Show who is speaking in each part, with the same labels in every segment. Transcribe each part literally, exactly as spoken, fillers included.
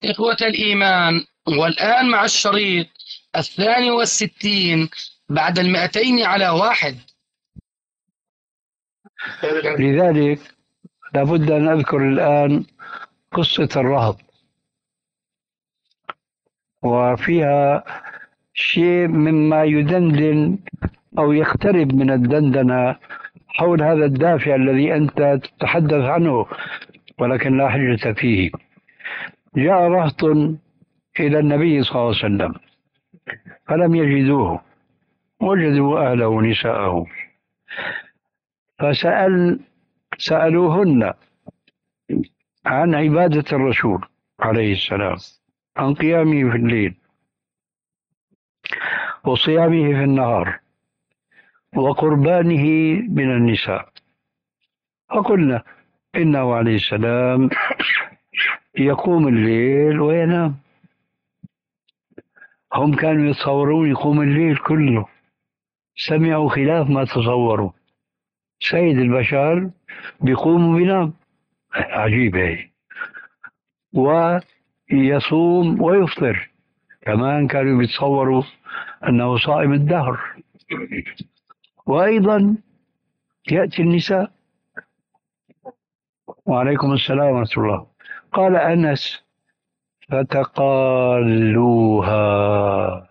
Speaker 1: إخوة الإيمان، والآن مع الشريط الثاني والستين بعد المئتين على واحد.
Speaker 2: لذلك لابد أن أذكر الآن قصة الرهط، وفيها شيء مما يدندن أو يقترب من الدندنة حول هذا الدافع الذي أنت تتحدث عنه، ولكن لا حجة فيه. جاء رهط إلى النبي صلى الله عليه وسلم فلم يجدوه، وجدوا أهله ونساءه، فسأل سألوهن عن عبادة الرسول عليه السلام، عن قيامه في الليل وصيامه في النهار وقربانه من النساء. فقلنا إنه عليه السلام يقوم الليل وينام. هم كانوا يتصورون يقوم الليل كله، سمعوا خلاف ما تصوروا. سيد البشر بيقوم وينام، عجيبة هي. ويصوم ويفطر، كمان كانوا يتصوروا أنه صائم الدهر. وأيضا يأتي النساء. وعليكم السلام ورحمة الله. قال أنس: فتقالوها،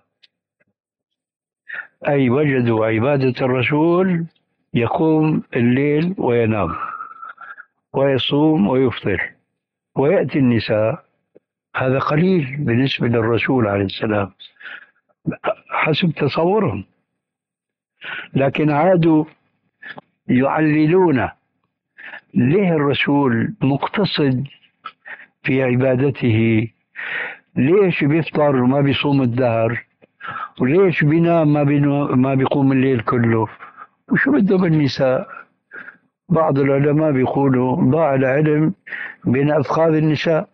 Speaker 2: أي وجدوا عبادة الرسول يقوم الليل وينام ويصوم ويفطر، ويأتي النساء. هذا قليل بالنسبة للرسول عليه السلام حسب تصورهم، لكن عادوا يعللون ليه الرسول مقتصد في عبادته، ليش بيفطر وما بيصوم الدهر، وليش بينام ما, بينو ما بيقوم الليل كله، وشو بدهم النساء. بعض العلماء بيقولوا ضاع العلم بين أفخاذ النساء.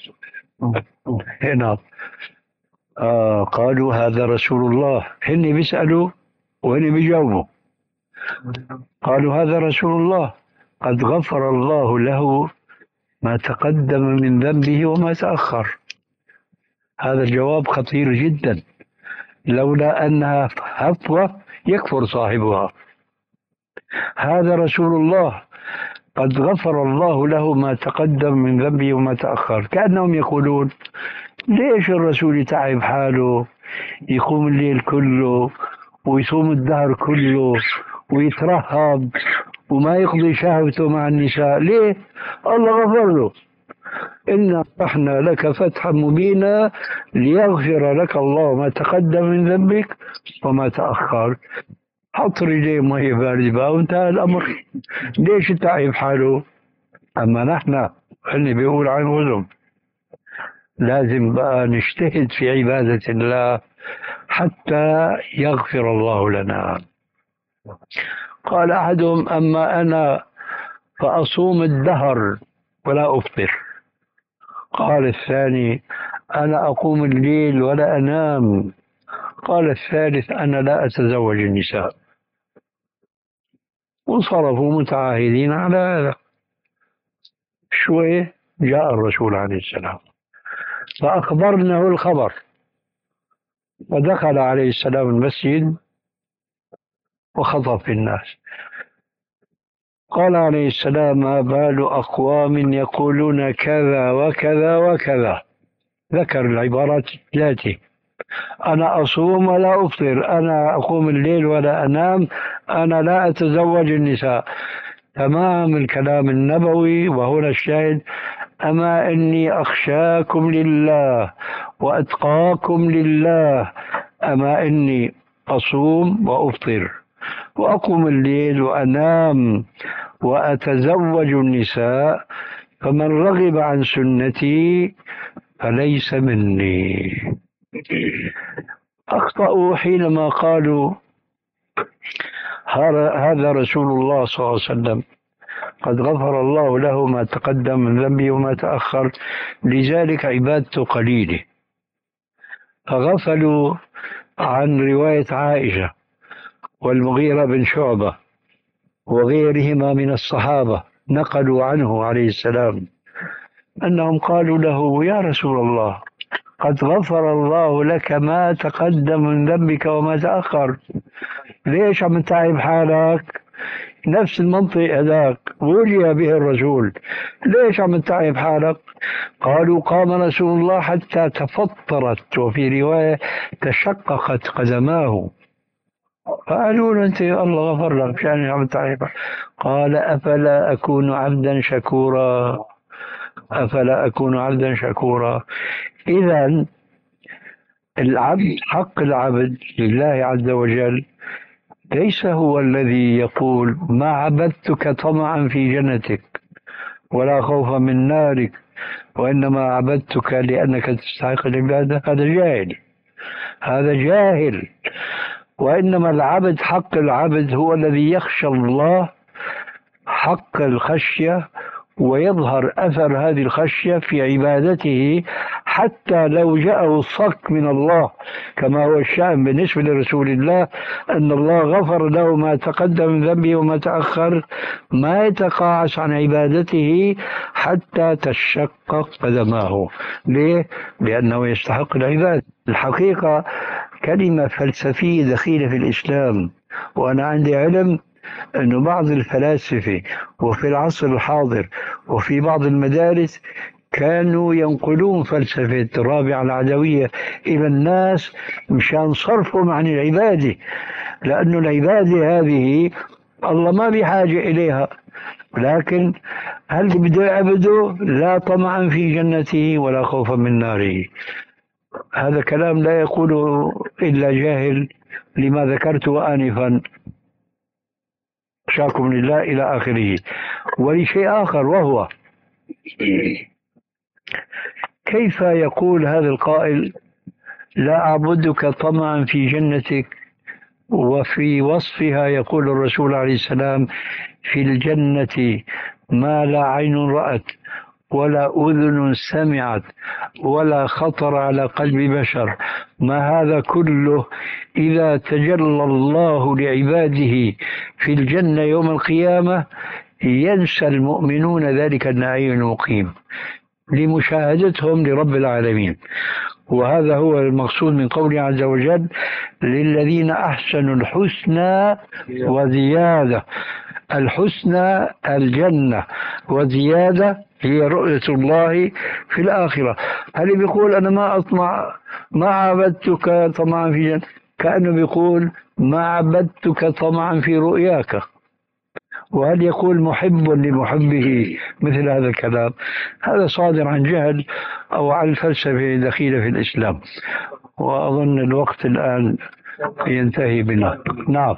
Speaker 2: هنا آه قالوا هذا رسول الله، هن بيسألوا وهن بيجاوبوا. قالوا هذا رسول الله قد غفر الله له ما تقدم من ذنبه وما تأخر. هذا الجواب خطير جدا، لولا أنها هفوة يكفر صاحبها. هذا رسول الله قد غفر الله له ما تقدم من ذنبه وما تأخر. كأنهم يقولون ليش الرسول يتعب حاله، يقوم الليل كله ويصوم الدهر كله ويترهب وما يقضي شهوته مع النساء؟ ليه؟ الله غفر له. إنا فتحنا لك فتحا مبينا ليغفر لك الله ما تقدم من ذنبك وما تأخر. حط رجليه مية باردة بقى وانتهى الأمر. ليش يتعب حاله؟ أما نحن اللي بيقول عن وزن لازم بقى نجتهد في عبادة الله حتى يغفر الله لنا. قال أحدهم: أما أنا فأصوم الدهر ولا أفطر. قال الثاني: أنا أقوم الليل ولا أنام. قال الثالث: أنا لا أتزوج النساء. وانصرفوا متعاهدين على هذا. شوي جاء الرسول عليه السلام فأخبرناه الخبر، ودخل عليه السلام المسجد وخطب في الناس. قال عليه السلام: ما بال أقوام يقولون كذا وكذا وكذا. ذكر العبارات التي: أنا أصوم ولا أفطر، أنا أقوم الليل ولا أنام، أنا لا أتزوج النساء. تمام الكلام النبوي. وهنا الشاهد: أما إني أخشاكم لله وأتقاكم لله، أما إني أصوم وأفطر وأقوم الليل وأنام وأتزوج النساء، فمن رغب عن سنتي فليس مني. أخطأوا حينما قالوا هذا رسول الله صلى الله عليه وسلم قد غفر الله له ما تقدم من ذنبه وما تأخر، لذلك عبادته قليلة. فغفلوا عن رواية عائشة والمغيرة بن شعبة وغيرهما من الصحابة، نقلوا عنه عليه السلام أنهم قالوا له: يا رسول الله، قد غفر الله لك ما تقدم من ذنبك وما تأخر، ليش عم تتعب حالك؟ نفس المنطق هذاك ولي به الرسول، ليش عم تتعب حالك؟ قالوا: قام رسول الله حتى تفطرت، وفي رواية تشققت قدماه. قالوا له: أنت الله غفر لك، يعني عم تتعب. قال: أفلا أكون عبدا شكورا، أفلا أكون عبدا شكورا. إذا العبد، حق العبد لله عز وجل ليس هو الذي يقول: ما عبدتك طمعا في جنتك ولا خوفا من نارك، وإنما عبدتك لأنك تستحق العبادة. هذا جاهل، هذا جاهل. وإنما العبد، حق العبد هو الذي يخشى الله حق الخشية، ويظهر أثر هذه الخشية في عبادته، حتى لو جاءه الصك من الله، كما هو الشأن بالنسبة لرسول الله، أن الله غفر له ما تقدم من ذنبه وما تأخر، ما يتقاعس عن عبادته حتى تشقق قدماه. ليه؟ لأنه يستحق العبادة. الحقيقة كلمة فلسفية دخيلة في الإسلام، وأنا عندي علم أن بعض الفلاسفة وفي العصر الحاضر وفي بعض المدارس كانوا ينقلون فلسفة الرابعة العدوية إلى الناس مشان صرفهم عن العبادة، لأن العبادة هذه الله ما بحاجة إليها، لكن هل بده يعبده لا طمعا في جنته ولا خوفا من ناره. هذا كلام لا يقوله إلا جاهل، لما ذكرته آنفا، شاكم لله إلى آخره. ولشيء آخر، وهو كيف يقول هذا القائل: لا أعبدك طمعا في جنتك، وفي وصفها يقول الرسول عليه السلام: في الجنة ما لا عين رأت ولا أذن سمعت ولا خطر على قلب بشر. ما هذا كله إذا تجلى الله لعباده في الجنة يوم القيامة ينسى المؤمنون ذلك النعيم المقيم لمشاهدتهم لرب العالمين. وهذا هو المقصود من قوله عز وجل: للذين أحسنوا الحسنى وزيادة. الحسنى الجنة، وزيادة هي رؤية الله في الآخرة. هل بيقول أنا ما أطمع، ما عبدتك طمعا في جنة، كأنه بيقول ما عبدتك طمعا في رؤياك. وهل يقول محب لمحبه مثل هذا الكلام؟ هذا صادر عن جهل أو عن فلسفة دخيلة في الإسلام. وأظن الوقت الآن ينتهي بنا. نعم.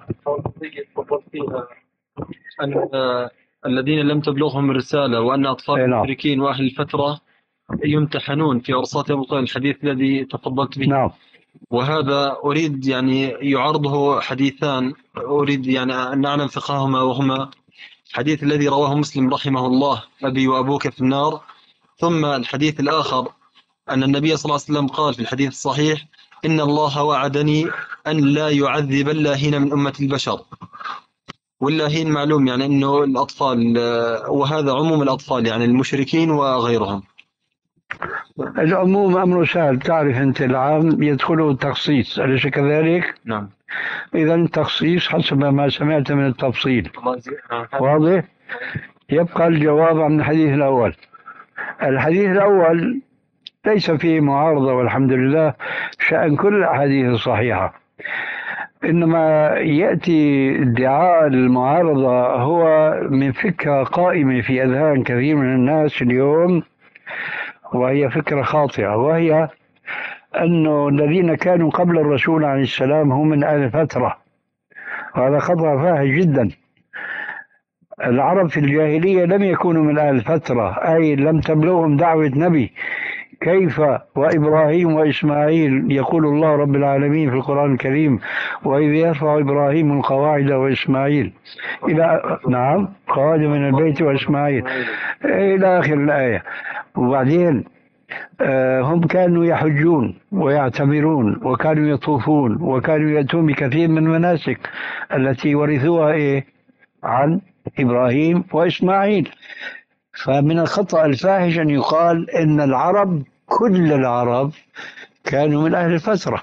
Speaker 3: أن الذين لم تبلغهم الرسالة وأن أطفال المشركين وأهل الفترة يمتحنون في أرصات يوم القيامة، الحديث الذي تفضلت به.
Speaker 2: نعم.
Speaker 3: وهذا أريد يعني يعرضه حديثان، أريد يعني أن نعلم فقههما، وهما الحديث الذي رواه مسلم رحمه الله: أبي وأبوك في النار. ثم الحديث الآخر أن النبي صلى الله عليه وسلم قال في الحديث الصحيح: إن الله وعدني أن لا يعذب اللاهين من أمة البشر. واللاهين معلوم يعني أنه الأطفال، وهذا عموم الأطفال يعني المشركين وغيرهم.
Speaker 2: العموم أمر سهل، تعرف أنت العام يدخله التخصيص، أليس كذلك؟
Speaker 3: نعم.
Speaker 2: إذا التخصيص حسب ما سمعت من التفصيل. واضح؟ يبقى الجواب عن الحديث الأول. الحديث الأول ليس فيه معارضة والحمد لله، شأن كل الأحاديث الصحيحة، إنما يأتي ادعاء المعارضة هو من فكرة قائمة في أذهان كثير من الناس اليوم، وهي فكرة خاطئة، وهي أن الذين كانوا قبل الرسول عليه السلام هم من أهل الفترة. وهذا خطأ فاحش جدا. العرب في الجاهلية لم يكونوا من أهل الفترة، أي لم تبلغهم دعوة نبي. كيف وإبراهيم وإسماعيل؟ يقول الله رب العالمين في القرآن الكريم: وإذ يرفع إبراهيم القواعد وإسماعيل إلى نعم قواعد من البيت وإسماعيل إلى آخر الآية. وبعدين آه هم كانوا يحجون ويعتمرون وكانوا يطوفون وكانوا يأتون بكثير من المناسك التي ورثوها إيه؟ عن إبراهيم وإسماعيل. فمن الخطأ الفاحش أن يقال إن العرب كل العرب كانوا من أهل الفترة،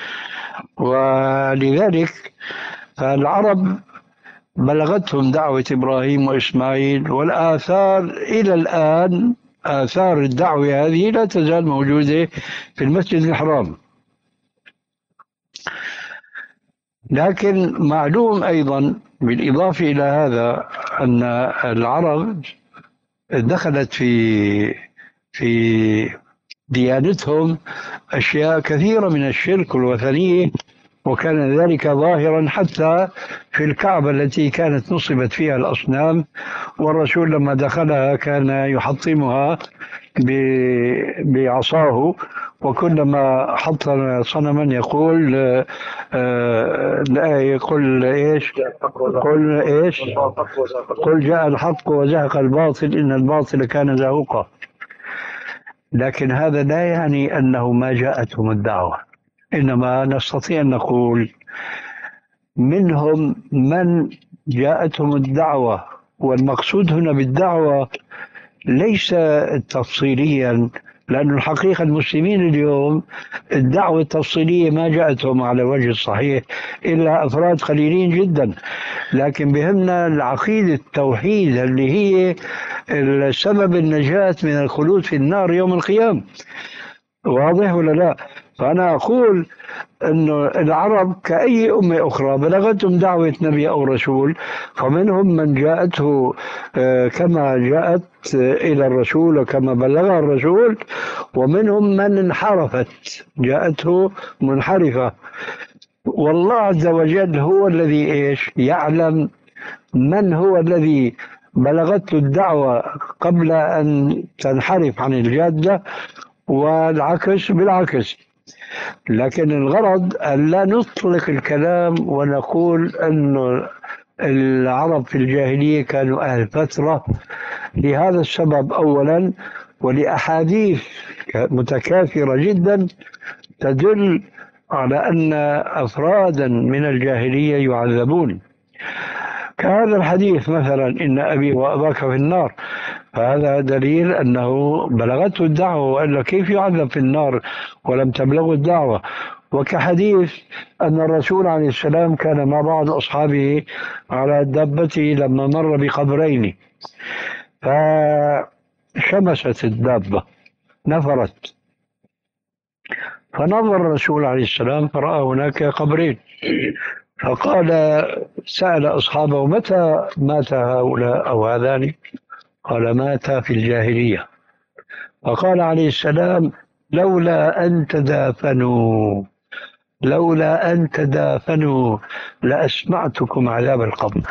Speaker 2: ولذلك فالعرب بلغتهم دعوة إبراهيم وإسماعيل، والآثار إلى الآن آثار الدعوة هذه لا تزال موجودة في المسجد الحرام. لكن معلوم أيضا بالإضافة إلى هذا أن العرب دخلت في في ديانتهم أشياء كثيرة من الشرك والوثنية، وكان ذلك ظاهرا حتى في الكعبة التي كانت نصبت فيها الأصنام، والرسول لما دخلها كان يحطمها بعصاه، وكلما حطم صنما يقول آه لا يقول ايش قل ايش قل جاء الحق وزهق الباطل إن الباطل كان زهوقا. لكن هذا لا يعني أنه ما جاءتهم الدعوة، إنما نستطيع أن نقول منهم من جاءتهم الدعوة، والمقصود هنا بالدعوة ليس تفصيليا، لأن الحقيقة المسلمين اليوم الدعوة التفصيلية ما جاءتهم على وجه الصحيح إلا أفراد قليلين جدا، لكن بهمنا العقيدة التوحيد اللي هي سبب النجاة من الخلود في النار يوم القيامة. واضح ولا لا؟ فأنا أقول أن العرب كأي أمة أخرى بلغتهم دعوة نبي أو رسول، فمنهم من جاءته كما جاءت إلى الرسول وكما بلغها الرسول، ومنهم من انحرفت جاءته منحرفة. والله عز وجل هو الذي إيش يعلم من هو الذي بلغته الدعوة قبل أن تنحرف عن الجادة، والعكس بالعكس. لكن الغرض أن لا نطلق الكلام ونقول أن العرب في الجاهلية كانوا أهل فترة لهذا السبب أولا، ولأحاديث متكاثرة جدا تدل على أن أفرادا من الجاهلية يعذبون، كهذا الحديث مثلا إن أبي وأباك في النار، فهذا دليل أنه بلغته الدعوة، وإلا كيف يعذب في النار ولم تبلغه الدعوة. وكحديث أن الرسول عليه السلام كان مع بعض أصحابه على دابته لما مر بقبرين، فشمست الدابة نفرت، فنظر الرسول عليه السلام فرأى هناك قبرين، فقال سأل أصحابه متى مات هؤلاء أو هذان؟ قال مات في الجاهلية. فقال عليه السلام لولا أن تدافنوا لولا أن تدافنوا لأسمعتكم عذاب القبر.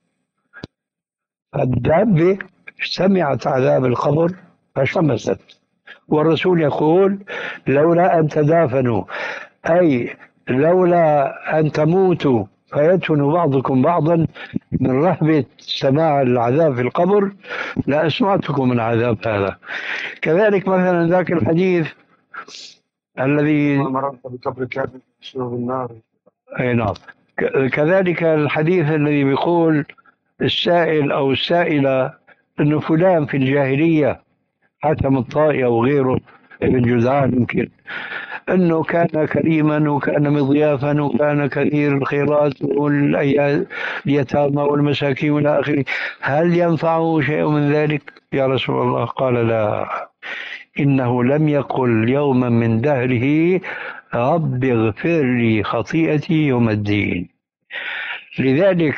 Speaker 2: فالدابة سمعت عذاب القبر فشمست، والرسول يقول لولا أن تدافنوا، أي لولا أن تموتوا فيدفن بعضكم بعضا من رهبة سماع العذاب في القبر لأسمعتكم من عذاب هذا. كذلك مثلا ذاك الحديث الذي
Speaker 3: مررت بقبر كافر يشرب النار.
Speaker 2: أي نعم. كذلك الحديث الذي بيقول السائل أو السائلة أنه فلان في الجاهلية حاتم الطائي أو غيره ابن جذعان يمكن أنه كان كريما وكان مضيافا وكان كثير الخيرات واليتامى والمساكين والى آخره، هل ينفعه شيء من ذلك يا رسول الله؟ قال لا، إنه لم يقل يوما من دهره رب اغفر لي خطيئتي يوم الدين. لذلك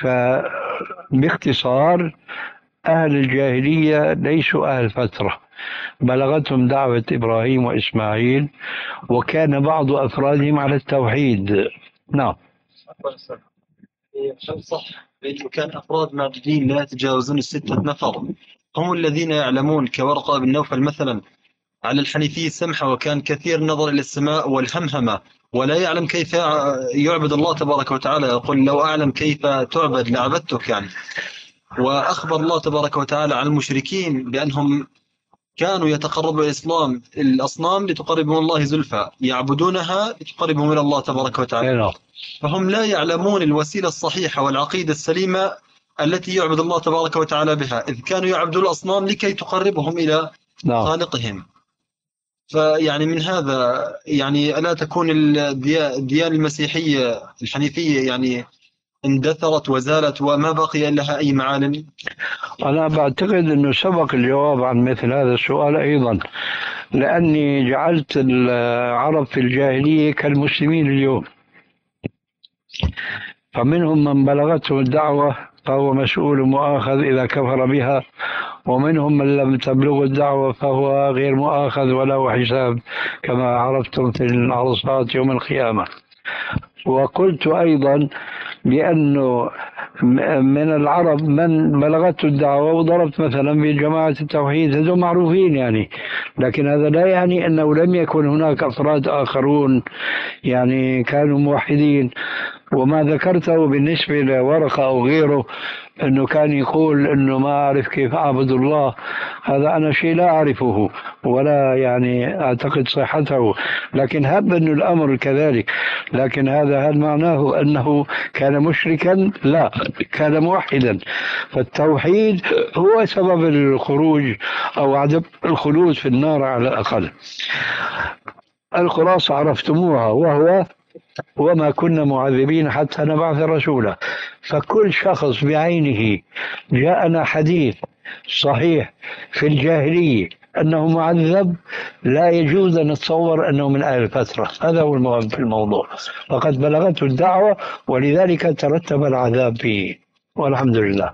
Speaker 2: باختصار أهل الجاهلية ليسوا أهل فترة، بلغتهم دعوة إبراهيم وإسماعيل، وكان بعض أفرادهم على التوحيد. نعم.
Speaker 3: صح، لأنه كان أفراد معدودين لا يتجاوزون الستة نفر، هم الذين يعلمون كورقة بن نوفل مثلا على الحنيفية السمحة، وكان كثير النظر إلى السماء والهمهمة ولا يعلم كيف يعبد الله تبارك وتعالى، يقول لو أعلم كيف تعبد لعبدتك يعني. وأخبر الله تبارك وتعالى عن المشركين بأنهم كانوا يتقربوا إلى الإسلام الأصنام لتقربهم الله زلفى، يعبدونها لتقربهم إلى الله تبارك وتعالى، فهم لا يعلمون الوسيلة الصحيحة والعقيدة السليمة التي يعبد الله تبارك وتعالى بها، إذ كانوا يعبدون الأصنام لكي تقربهم إلى
Speaker 2: نعم.
Speaker 3: خالقهم. فيعني من هذا يعني ألا تكون الديا- الديانة المسيحية الحنيفية يعني اندثرت وزالت وما بقي لها أي معالم؟
Speaker 2: أنا بعتقد أنه سبق الجواب عن مثل هذا السؤال أيضا، لأني جعلت العرب في الجاهلية كالمسلمين اليوم، فمنهم من بلغته الدعوة فهو مسؤول مؤاخذ إذا كفر بها، ومنهم من لم تبلغ الدعوة فهو غير مؤاخذ وله حساب كما عرفتم في العرصات يوم القيامة. وقلت أيضا بأنه من العرب من بلغته الدعوة، وضربت مثلا بجماعة التوحيد، هذول معروفين يعني، لكن هذا لا يعني أنه لم يكن هناك أفراد آخرون يعني كانوا موحدين. وما ذكرته بالنسبة لورقة أو غيره أنه كان يقول أنه ما أعرف كيف أعبد الله، هذا أنا شيء لا أعرفه ولا يعني أعتقد صحته، لكن هب أن الأمر كذلك. لكن هذا هل معناه أنه كان مشركا؟ لا، كان موحدا. فالتوحيد هو سبب الخروج أو عدم الخلود في النار على الأقل. الخلاصة عرفتموها، وهو وما كنا معذبين حتى نبعث رسولا. فكل شخص بعينه جاءنا حديث صحيح في الجاهلية أنه معذب، لا يجوز أن نتصور أنه من أهل الفترة. هذا هو المهم في الموضوع، فقد بلغته الدعوة ولذلك ترتب العذاب فيه، والحمد لله.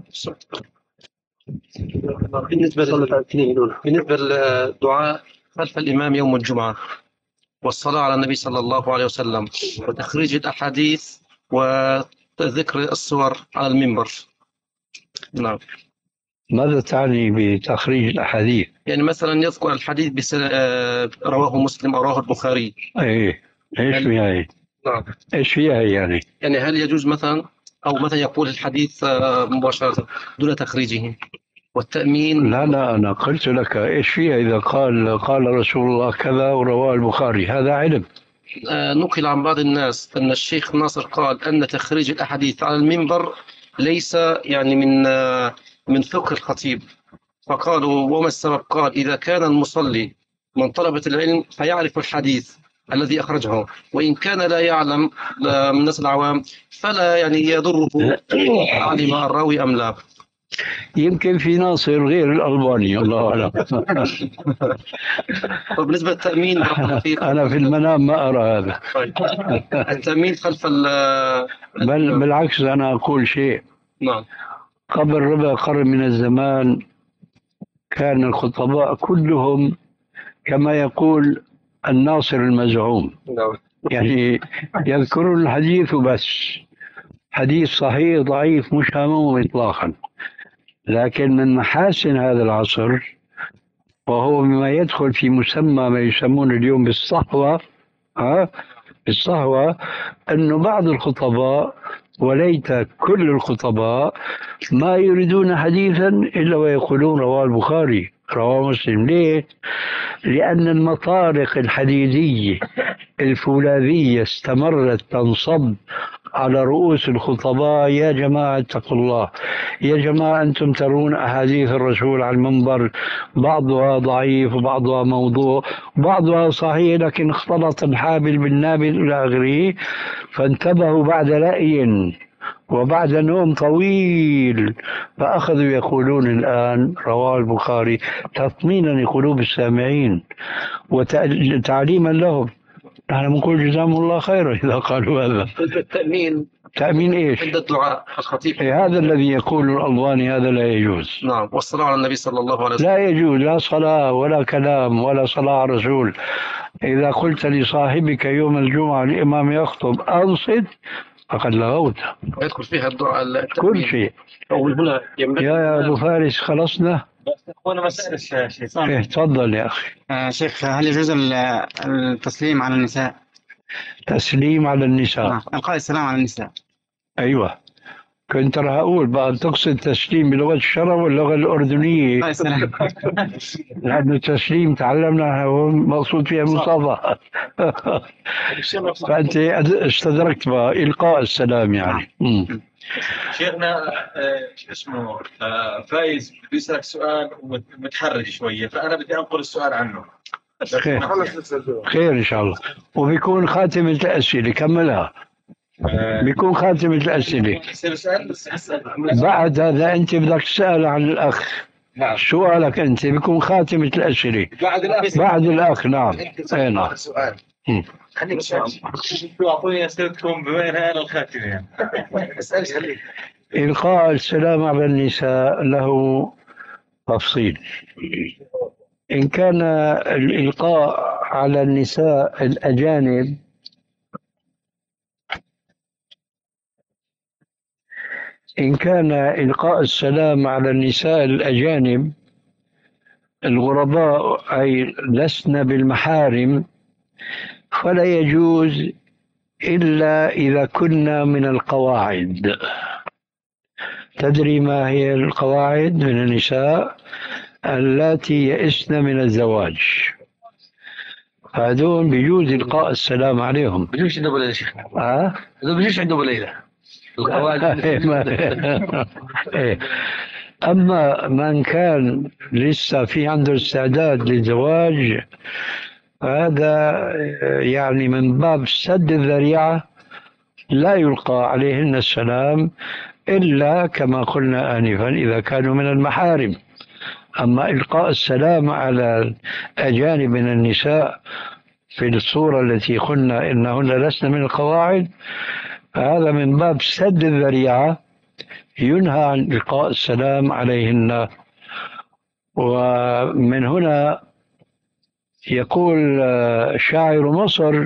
Speaker 4: بالنسبة بالنسبة للدعاء خلف الإمام يوم الجمعة والصلاة على النبي صلى الله عليه وسلم وتخريج الأحاديث وذكر الصور على المنبر. نعم.
Speaker 2: ماذا تعني بتخريج الأحاديث؟
Speaker 4: يعني مثلا يذكر الحديث بس... رواه مسلم أو رواه البخاري.
Speaker 2: ايه، ايش
Speaker 4: هل...
Speaker 2: فيها هي؟
Speaker 4: نعم.
Speaker 2: ايش فيها هي يعني؟
Speaker 4: يعني هل يجوز مثلا أو مثلا يقول الحديث مباشرة دون تخريجه والتأمين؟
Speaker 2: لا لا، أنا قلت لك إيش فيها إذا قال قال رسول الله كذا ورواه البخاري، هذا علم.
Speaker 4: نقل عن بعض الناس أن الشيخ ناصر قال أن تخريج الأحاديث على المنبر ليس يعني من من فقه الخطيب، فقالوا وما السبب؟ قال إذا كان المصلي من طلبة العلم فيعرف الحديث الذي أخرجه، وإن كان لا يعلم من الناس العوام فلا يعني يضره علم الراوي أم لا.
Speaker 2: يمكن في ناصر غير الألباني، الله أعلم.
Speaker 4: وبالنسبة للتأمين
Speaker 2: أنا في المنام ما أرى هذا.
Speaker 4: التأمين خلف ال
Speaker 2: بل بالعكس، أنا أقول شيء.
Speaker 4: نعم.
Speaker 2: قبل ربع قرن من الزمان كان الخطباء كلهم كما يقول الناصر المزعوم،
Speaker 4: نعم.
Speaker 2: يعني يذكرون الحديث بس، حديث صحيح ضعيف مش همهم إطلاقا. لكن من محاسن هذا العصر، وهو بما يدخل في مسمى ما يسمون اليوم بالصحوة، ها بالصحوة، أنه بعض الخطباء وليت كل الخطباء ما يريدون حديثا إلا ويقولون رواه البخاري رواه مسلم. ليه؟ لأن المطارق الحديدية الفولاذية استمرت تنصب على رؤوس الخطباء. يا جماعة اتقوا الله، يا جماعة أنتم ترون أحاديث الرسول على المنبر بعضها ضعيف وبعضها موضوع وبعضها صحيح، لكن اختلط الحابل بالنابل إلى آخره. فانتبهوا بعد رأي وبعد نوم طويل، فأخذوا يقولون الآن رواه البخاري تطمينا لقلوب السامعين وتعليما لهم. نحن نقول جزاهم الله خيرا إذا قالوا هذا.
Speaker 4: التأمين
Speaker 2: تأمين إيش؟
Speaker 4: عند الدعاء الخطيب.
Speaker 2: إيه هذا الذي يقول الألباني، هذا لا يجوز.
Speaker 4: نعم. والصلاة على النبي صلى الله عليه وسلم
Speaker 2: لا يجوز، لا صلاة ولا كلام ولا صلاة على الرسول. إذا قلت لصاحبك يوم الجمعة الإمام يخطب أنصت فقد لغوت.
Speaker 4: يدخل فيها الدعاء
Speaker 2: كل
Speaker 4: التأمين.
Speaker 2: شيء.
Speaker 4: هنا
Speaker 2: يا أبو فارس خلصنا؟
Speaker 5: أنا مسألة شيخ.
Speaker 2: إيه تفضل يا أخي.
Speaker 5: آه شيخ، هل يجوز التسليم على النساء؟
Speaker 2: تسليم على النساء؟
Speaker 5: نعم، إلقاء السلام على النساء.
Speaker 2: أيوة، كنت راح أقول بقى تقصد تسليم بلغة الشرع واللغة الأردنية.
Speaker 5: إلقاء السلام.
Speaker 2: لأن التسليم تعلمنا هو مقصود فيها المصافحة. فأنت استدركت بقى إلقاء السلام يعني.
Speaker 3: شيخنا آه، شو اسمه آه، فايز بيسألك سؤال ومتحرج شوية، فأنا بدي أنقل السؤال عنه.
Speaker 2: خير خير إن شاء الله. وبيكون خاتمة الأسئلة كملها، بيكون خاتمة الأسئلة. بعد هذا أنت بدك تسأل عن الأخ.
Speaker 6: نعم.
Speaker 2: سؤالك أنت بيكون خاتمة الأسئلة
Speaker 6: بعد الأخ.
Speaker 2: بعد الأخ. نعم. أي نعم.
Speaker 6: سؤال.
Speaker 2: مم.
Speaker 6: خليك سؤال.
Speaker 3: أعطوني أسئلتكم بما أنها أنا الخاتمة يعني.
Speaker 6: اسأل خليك.
Speaker 2: إلقاء السلام على النساء له تفصيل. إن كان الإلقاء على النساء الأجانب إن كان إلقاء السلام على النساء الأجانب الغرباء أي لسن بالمحارم فلا يجوز إلا إذا كنا من القواعد. تدري ما هي القواعد؟ من النساء اللاتي يئسن من الزواج، هذول بيجوز إلقاء السلام عليهم.
Speaker 1: بجوش عنده بليلة شيخ.
Speaker 2: ها؟
Speaker 1: هذول بجوش عنده بليلة.
Speaker 2: إيه. أما من كان لسه في عنده استعداد للزواج هذا يعني من باب سد الذريعة لا يلقى عليهن السلام إلا كما قلنا آنفا إذا كانوا من المحارم. أما إلقاء السلام على الأجانب من النساء في الصورة التي قلنا إنهن لسن من القواعد هذا من باب سد الذريعة ينهى عن إلقاء السلام عليهن. ومن هنا يقول شاعر مصر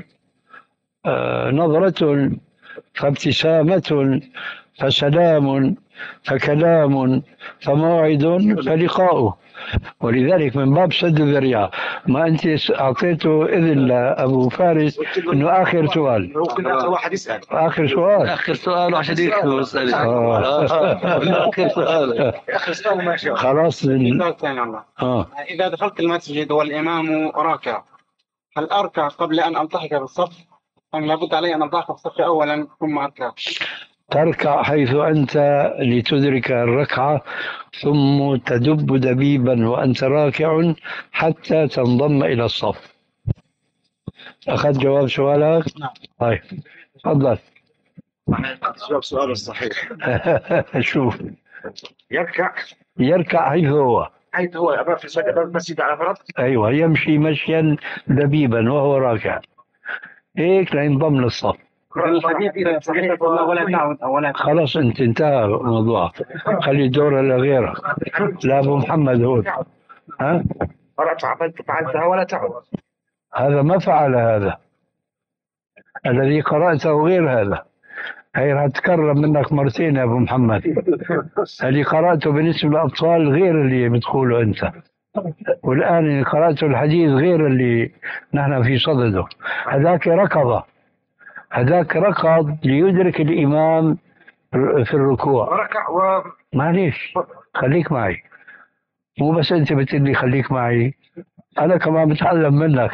Speaker 2: نظرة فابتسامة فسلام فكلام فموعد فلقاء. ولذلك من باب سد الذريعة ما أنت أعطيته إذن لأبو فارس إنه آخر سؤال.
Speaker 6: ممكن آخر واحد يسأل.
Speaker 2: آخر سؤال.
Speaker 1: آخر سؤال عشان يكتبوا اسأل.
Speaker 2: آخر
Speaker 6: سؤال. آخر سؤال ما شاء الله.
Speaker 2: خلاص.
Speaker 5: آه. إذا دخلت المسجد والإمام راكع هل أركع قبل أن ألتحق بالصف أم لابد علي أن ألتحق بالصف أولا ثم أركع؟
Speaker 2: تركع حيث أنت لتدرك الركعة ثم تدب دبيبا وأنت راكع حتى تنضم إلى الصف. أخذت جواب سؤالك؟
Speaker 5: نعم.
Speaker 2: طيب تفضل.
Speaker 6: جواب سؤال الصحيح.
Speaker 2: شوف
Speaker 6: يركع
Speaker 2: يركع حيث هو
Speaker 6: حيث هو أمام في المسجد على فرض.
Speaker 2: أيوة يمشي مشيا دبيبا وهو راكع هيك لينضم للصف.
Speaker 5: الحديث صحيح ولا تعود أولا.
Speaker 2: خلاص انت انتهى الموضوع. خلي الدور لغيرك. لا ابو محمد هون. ها؟
Speaker 6: فعلت فعلتها ولا تعود.
Speaker 2: هذا ما فعل هذا. الذي قرأته غير هذا. هي راح تكرم منك مرتين يا ابو محمد. اللي قرأته بالنسبة للأطفال غير اللي بتقوله انت. والآن اللي قرأته الحديث غير اللي نحن في صدده. هذاك ركض هذاك ركض ليدرك الإمام في الركوع.
Speaker 6: ركع و
Speaker 2: معليش خليك معي. مو بس أنت بتقول لي خليك معي أنا كمان بتعلم منك.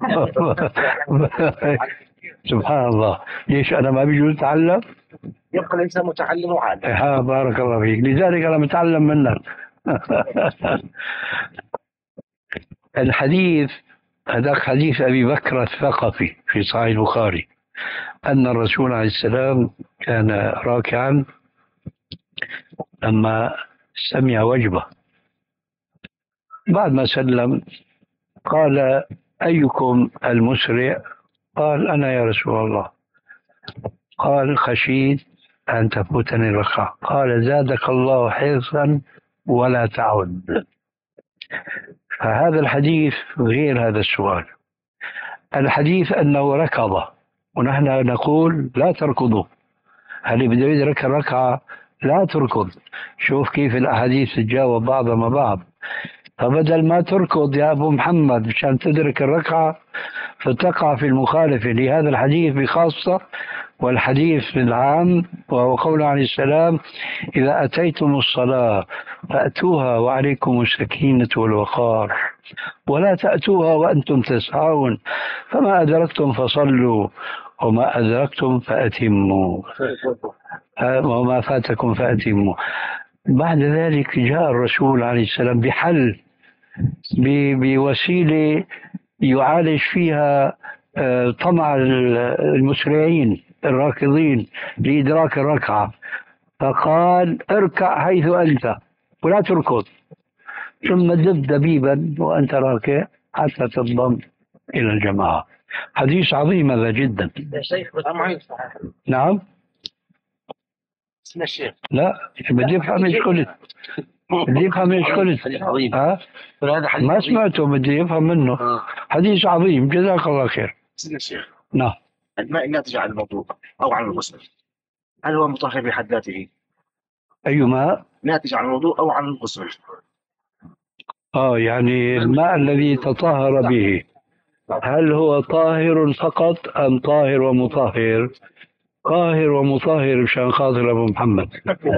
Speaker 2: سبحان الله. ليش أنا ما بيجوز أتعلم؟
Speaker 6: يبقى الإنسان متعلم وعالم.
Speaker 2: ها بارك الله فيك. لذلك أنا متعلم منك. الحديث هذاك حديث أبي بكر الثقفي في صحيح البخاري أن الرسول عليه السلام كان راكعا لما سمع وجبة بعد ما سلم قال أيكم المسرع؟ قال أنا يا رسول الله. قال خشيت أن تفوتني الركعة. قال زادك الله حرصا ولا تعد. فهذا الحديث غير هذا السؤال. الحديث أنه ركض ونحن نقول لا تركضوا. اللي بده يدرك الركعة لا تركض. شوف كيف الأحاديث تتجاوب بعضها مع بعض. فبدل ما تركض يا أبو محمد مشان تدرك الركعة فتقع في المخالفة لهذا الحديث بخاصة والحديث العام وهو قوله عليه السلام إذا أتيتم الصلاة فأتوها وعليكم السكينة والوقار ولا تأتوها وأنتم تسعون فما أدركتم فصلوا وما أدركتم فأتموا. ها، وما فاتكم فأتموا. بعد ذلك جاء الرسول عليه السلام بحل، ب- بوسيلة يعالج فيها آه، طمع المسرعين الراكضين لإدراك الركعة، فقال اركع حيث أنت ولا تركض، ثم دب دبيبا وأنت راكع حتى تنضم إلى الجماعة. حديث عظيم هذا جدا.
Speaker 6: يا شيخ بس ما ينفع.
Speaker 2: نعم.
Speaker 6: اسمه الشيخ.
Speaker 2: لا بدي افهم ايش قلت، بدي افهم ايش قلت.
Speaker 6: حديث عظيم.
Speaker 2: ها؟
Speaker 6: هذا حديث
Speaker 2: ما
Speaker 6: عظيم.
Speaker 2: سمعته، بدي افهم منه.
Speaker 6: آه.
Speaker 2: حديث عظيم، جزاك الله خير.
Speaker 6: اسمه الشيخ.
Speaker 2: نعم.
Speaker 6: الماء الناتج عن الوضوء أو عن الغسل، هل هو مطهر بحد ذاته؟
Speaker 2: أي ماء؟
Speaker 6: ناتج عن الوضوء أو عن الغسل.
Speaker 2: اه يعني الماء الذي تطهر به، هل هو طاهر فقط أم طاهر ومطهر؟ طاهر ومطهر مشان خاطر أبو محمد.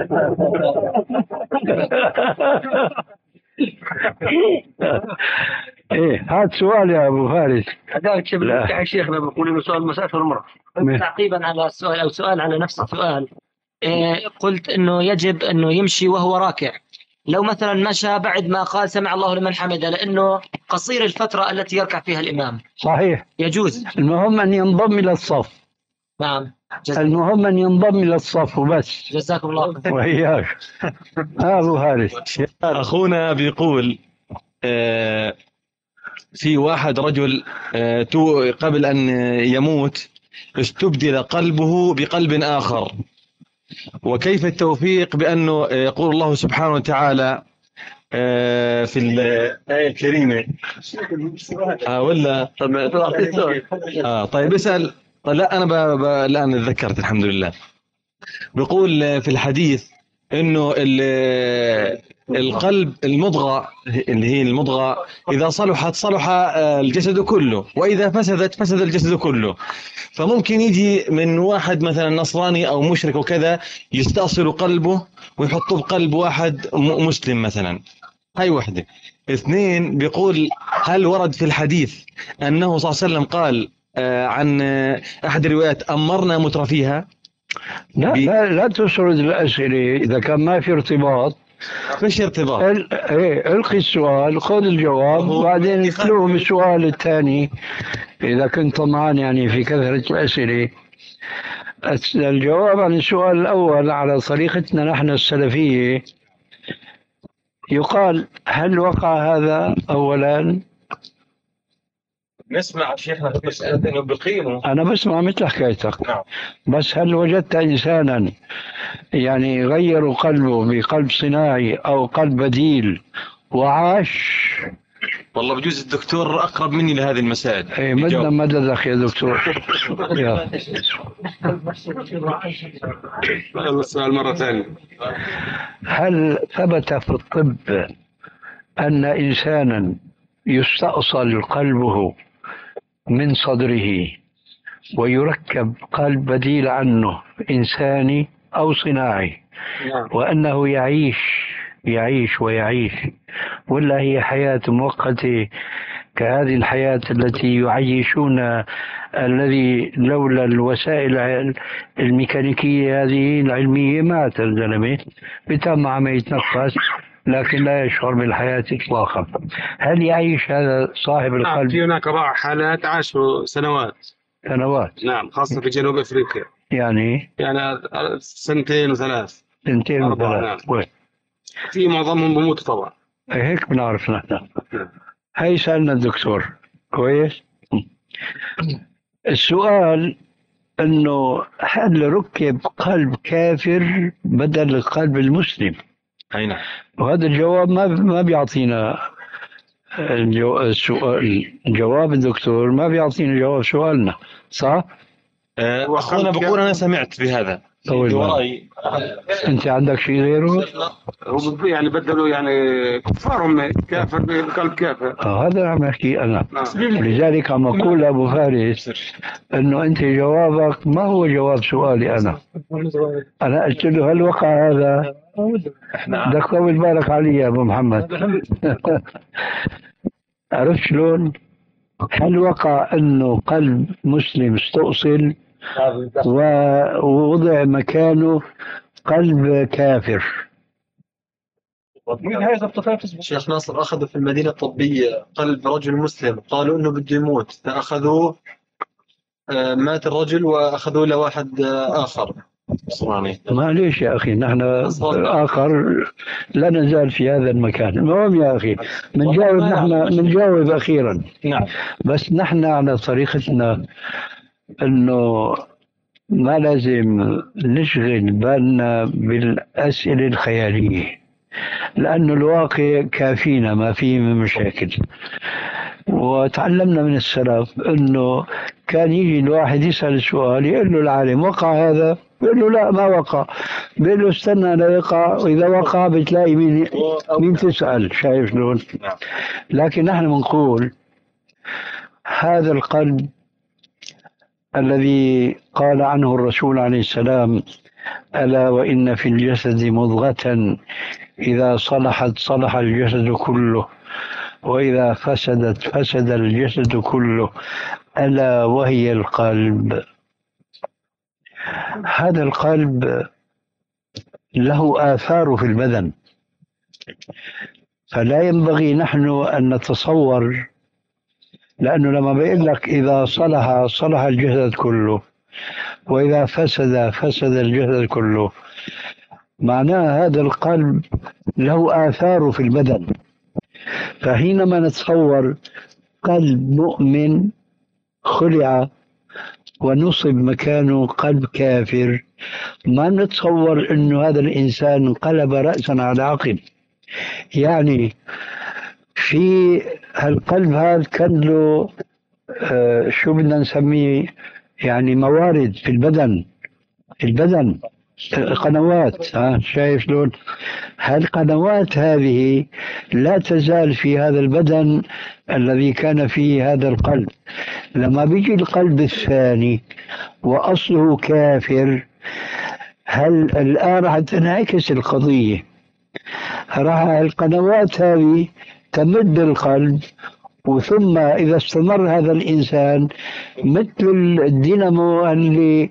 Speaker 2: ايه هات سؤال يا ابو فارس.
Speaker 6: كذلك شيخ
Speaker 2: لا.
Speaker 6: يا شيخنا بيقول انه سؤال مسألة المرأة.
Speaker 7: تعقيبا على السؤال او سؤال على نفس السؤال، إيه، قلت انه يجب انه يمشي وهو راكع. لو مثلا مشى بعد ما قال سمع الله لمن حمده، لانه قصير الفترة التي يركع فيها الامام،
Speaker 2: صحيح.
Speaker 7: يجوز.
Speaker 2: المهم ان ينضم الى الصف.
Speaker 7: نعم. جز...
Speaker 2: المهم ان ينضم الى الصف وبس.
Speaker 7: جزاكم الله خير.
Speaker 2: وإياك. ابو فارس.
Speaker 3: أخونا بيقول آه، في واحد رجل آه، تو- قبل أن يموت استبدل قلبه بقلب آخر، وكيف التوفيق بأنه آه، يقول الله سبحانه وتعالى آه، في الآية الكريمة آه ولا آه طيب اسأل. طيب لا أنا ب... ب... الآن تذكرت الحمد لله. بيقول آه، في الحديث إنه ال- القلب المضغة اللي هي المضغة إذا صلحت صلح آه، الجسد كله، وإذا فسدت فسد الجسد كله. فممكن يجي من واحد مثلا نصراني أو مشرك وكذا يستأصل قلبه ويحطه بقلب واحد م- مسلم مثلا. هاي وحدة. اثنين بيقول هل ورد في الحديث أنه صلى الله عليه وسلم قال آه، عن آه، أحد الروايات أمرنا مترفيها؟
Speaker 2: لا
Speaker 3: بي-
Speaker 2: لا لا تسرد الاسئله اذا كان ما في ارتباط.
Speaker 3: فيش ارتباط.
Speaker 2: ال... ايه القي السؤال، خذ الجواب،
Speaker 3: هو
Speaker 2: وبعدين
Speaker 3: يخ-
Speaker 2: اطلعوا بالسؤال الثاني اذا كنت طمعان يعني في كثره الاسئله. الس- الجواب عن السؤال الاول على طريقتنا نحن السلفيه، يقال هل وقع هذا اولا؟
Speaker 6: نسمع شيخنا في مسألة انه بقيموا.
Speaker 2: انا بسمع مثل حكايتك.
Speaker 6: نعم.
Speaker 2: بس هل وجدت انسانا يعني غيروا قلبه بقلب صناعي او قلب بديل وعاش؟
Speaker 3: والله بجوز الدكتور أقرب مني لهذه المسائل.
Speaker 2: إيه مدنا مددك يا دكتور. يا.
Speaker 3: السؤال مرة ثانية.
Speaker 2: هل ثبت في الطب أن إنسانا يستأصل قلبه من صدره ويركب قلب بديل عنه إنساني أو صناعي، وأنه يعيش يعيش ويعيش، ولا هي حياة مؤقتة كهذه الحياة التي يعيشون الذي لولا الوسائل الميكانيكية هذه العلمية مات الزلمة بتم عم يتنفس لكن لا يشعر بالحياة إطلاقا. هل يعيش هذا صاحب
Speaker 8: نعم،
Speaker 2: القلب؟
Speaker 8: في هناك بعض حالات عاشوا سنوات.
Speaker 2: سنوات.
Speaker 8: نعم، خاصة في جنوب أفريقيا،
Speaker 2: يعني
Speaker 8: يعني سنتين وثلاث.
Speaker 2: سنتين
Speaker 8: أربعة،
Speaker 2: وثلاث.
Speaker 8: نعم. في معظمهم بموت طبعا.
Speaker 2: هيك بنعرف نحن. هاي سألنا الدكتور كويس. السؤال انه هل ركب قلب كافر بدل القلب المسلم؟
Speaker 3: أي نعم.
Speaker 2: وهذا الجواب ما ما بيعطينا الجو... السؤال. جواب الدكتور ما بيعطينا جواب سؤالنا، صح؟
Speaker 3: آه، أخونا بقول أنا سمعت بهذا
Speaker 2: طول
Speaker 3: اللي
Speaker 2: بالك.
Speaker 3: وراي.
Speaker 2: انت عندك شيء غيره؟
Speaker 8: هو بد- يعني بدلوا يعني كفارهم كافر بقلب كافر.
Speaker 2: آه هذا عم احكي انا.
Speaker 8: نعم.
Speaker 2: لذلك عم اقول لابو فارس انه انت جوابك ما هو جواب سؤالي انا. انا قلت له هل وقع هذا؟ بدك طول بالك علي يا ابو محمد. عرفت شلون؟ هل وقع انه قلب مسلم استؤصل ووضع مكانه قلب كافر.
Speaker 3: شيخ ناصر أخذوا في المدينة الطبية قلب رجل مسلم، قالوا إنه بده يموت، فأخذوه آه، مات الرجل وأخذوه لواحد آه، آخر.
Speaker 2: معليش يا أخي، نحن آخر لا نزال في هذا المكان. المهم يا أخي بنجاوب، نحن بنجاوب أخيرا.
Speaker 6: نعم.
Speaker 2: بس نحن على طريقتنا أنه ما لازم نشغل بالنا بالأسئلة الخيالية، لأنه الواقع كافينا، ما فيه من مشاكل. وتعلمنا من السلف أنه كان يجي الواحد يسأل سؤال يقول له العالم وقع هذا؟ يقول له لا ما وقع. بيقول له استنى لا يقع، وإذا وقع بتلاقي مين مين تسأل. شايف شلون؟ لكن نحن بنقول هذا القلب الذي قال عنه الرسول عليه السلام: ألا وإن في الجسد مضغة إذا صلحت صلح الجسد كله وإذا فسدت فسد الجسد كله، ألا وهي القلب. هذا القلب له آثار في البدن، فلا ينبغي نحن أن نتصور، لأنه لما بيقول لك إذا صلح صلح الجسد كله وإذا فسد فسد الجسد كله، معناه هذا القلب له آثار في البدن. فحينما نتصور قلب مؤمن خلع ونصب مكانه قلب كافر، ما نتصور أنه هذا الإنسان انقلب رأسا على عقب. يعني في هالقلب هذا كان له آه شو بدنا نسميه، يعني موارد في البدن، في البدن قنوات. ها شايف شلون؟ هالقنوات هذه لا تزال في هذا البدن الذي كان فيه هذا القلب. لما بيجي القلب الثاني وأصله كافر، هل الآن راح تنعكس القضية؟ راح القنوات هذه تمد القلب، وثم إذا استمر هذا الإنسان مثل الدينامو اللي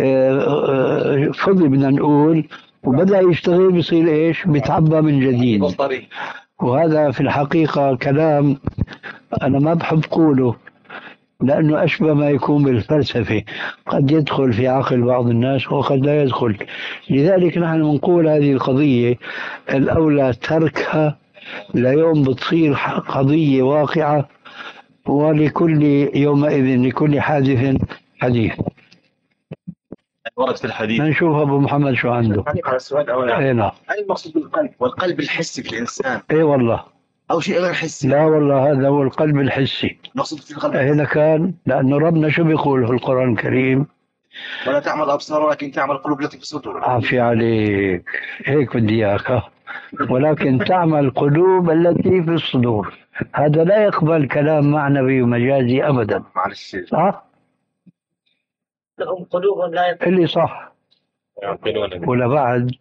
Speaker 2: فضي بدنا نقول وبدأ يشتغل، بيصير إيش؟ بيتعبى من جديد. وهذا في الحقيقة كلام أنا ما بحب قوله، لأنه أشبه ما يكون بالفلسفة، قد يدخل في عقل بعض الناس وقد لا يدخل. لذلك نحن نقول هذه القضية الأولى تركها ليوم بتصير قضية واقعة، ولكل يومئذ لكل حادث حديث.
Speaker 6: ورد في الحديث.
Speaker 2: نشوف أبو محمد شو عنده.
Speaker 6: على السؤال الأول.
Speaker 2: إيه نعم.
Speaker 6: هل المقصود بالقلب والقلب الحسي في الإنسان؟
Speaker 2: إيه والله.
Speaker 6: أو شيء غير حسي؟
Speaker 2: لا والله، هذا هو القلب الحسي.
Speaker 6: المقصود في القلب.
Speaker 2: هنا كان لأنه ربنا شو بيقول في القرآن الكريم؟
Speaker 6: ولا تعمل أبصار ولكن تعمل قلوب التي في الصدور.
Speaker 2: عافية عليك، هيك بدي إياك. ولكن تعمل قلوب التي في الصدور. هذا لا يقبل كلام معنوي ومجازي أبدا.
Speaker 6: معلش.
Speaker 2: صح؟
Speaker 7: لهم قلوب لا يفقهون.
Speaker 2: اللي صح. ولا بعد.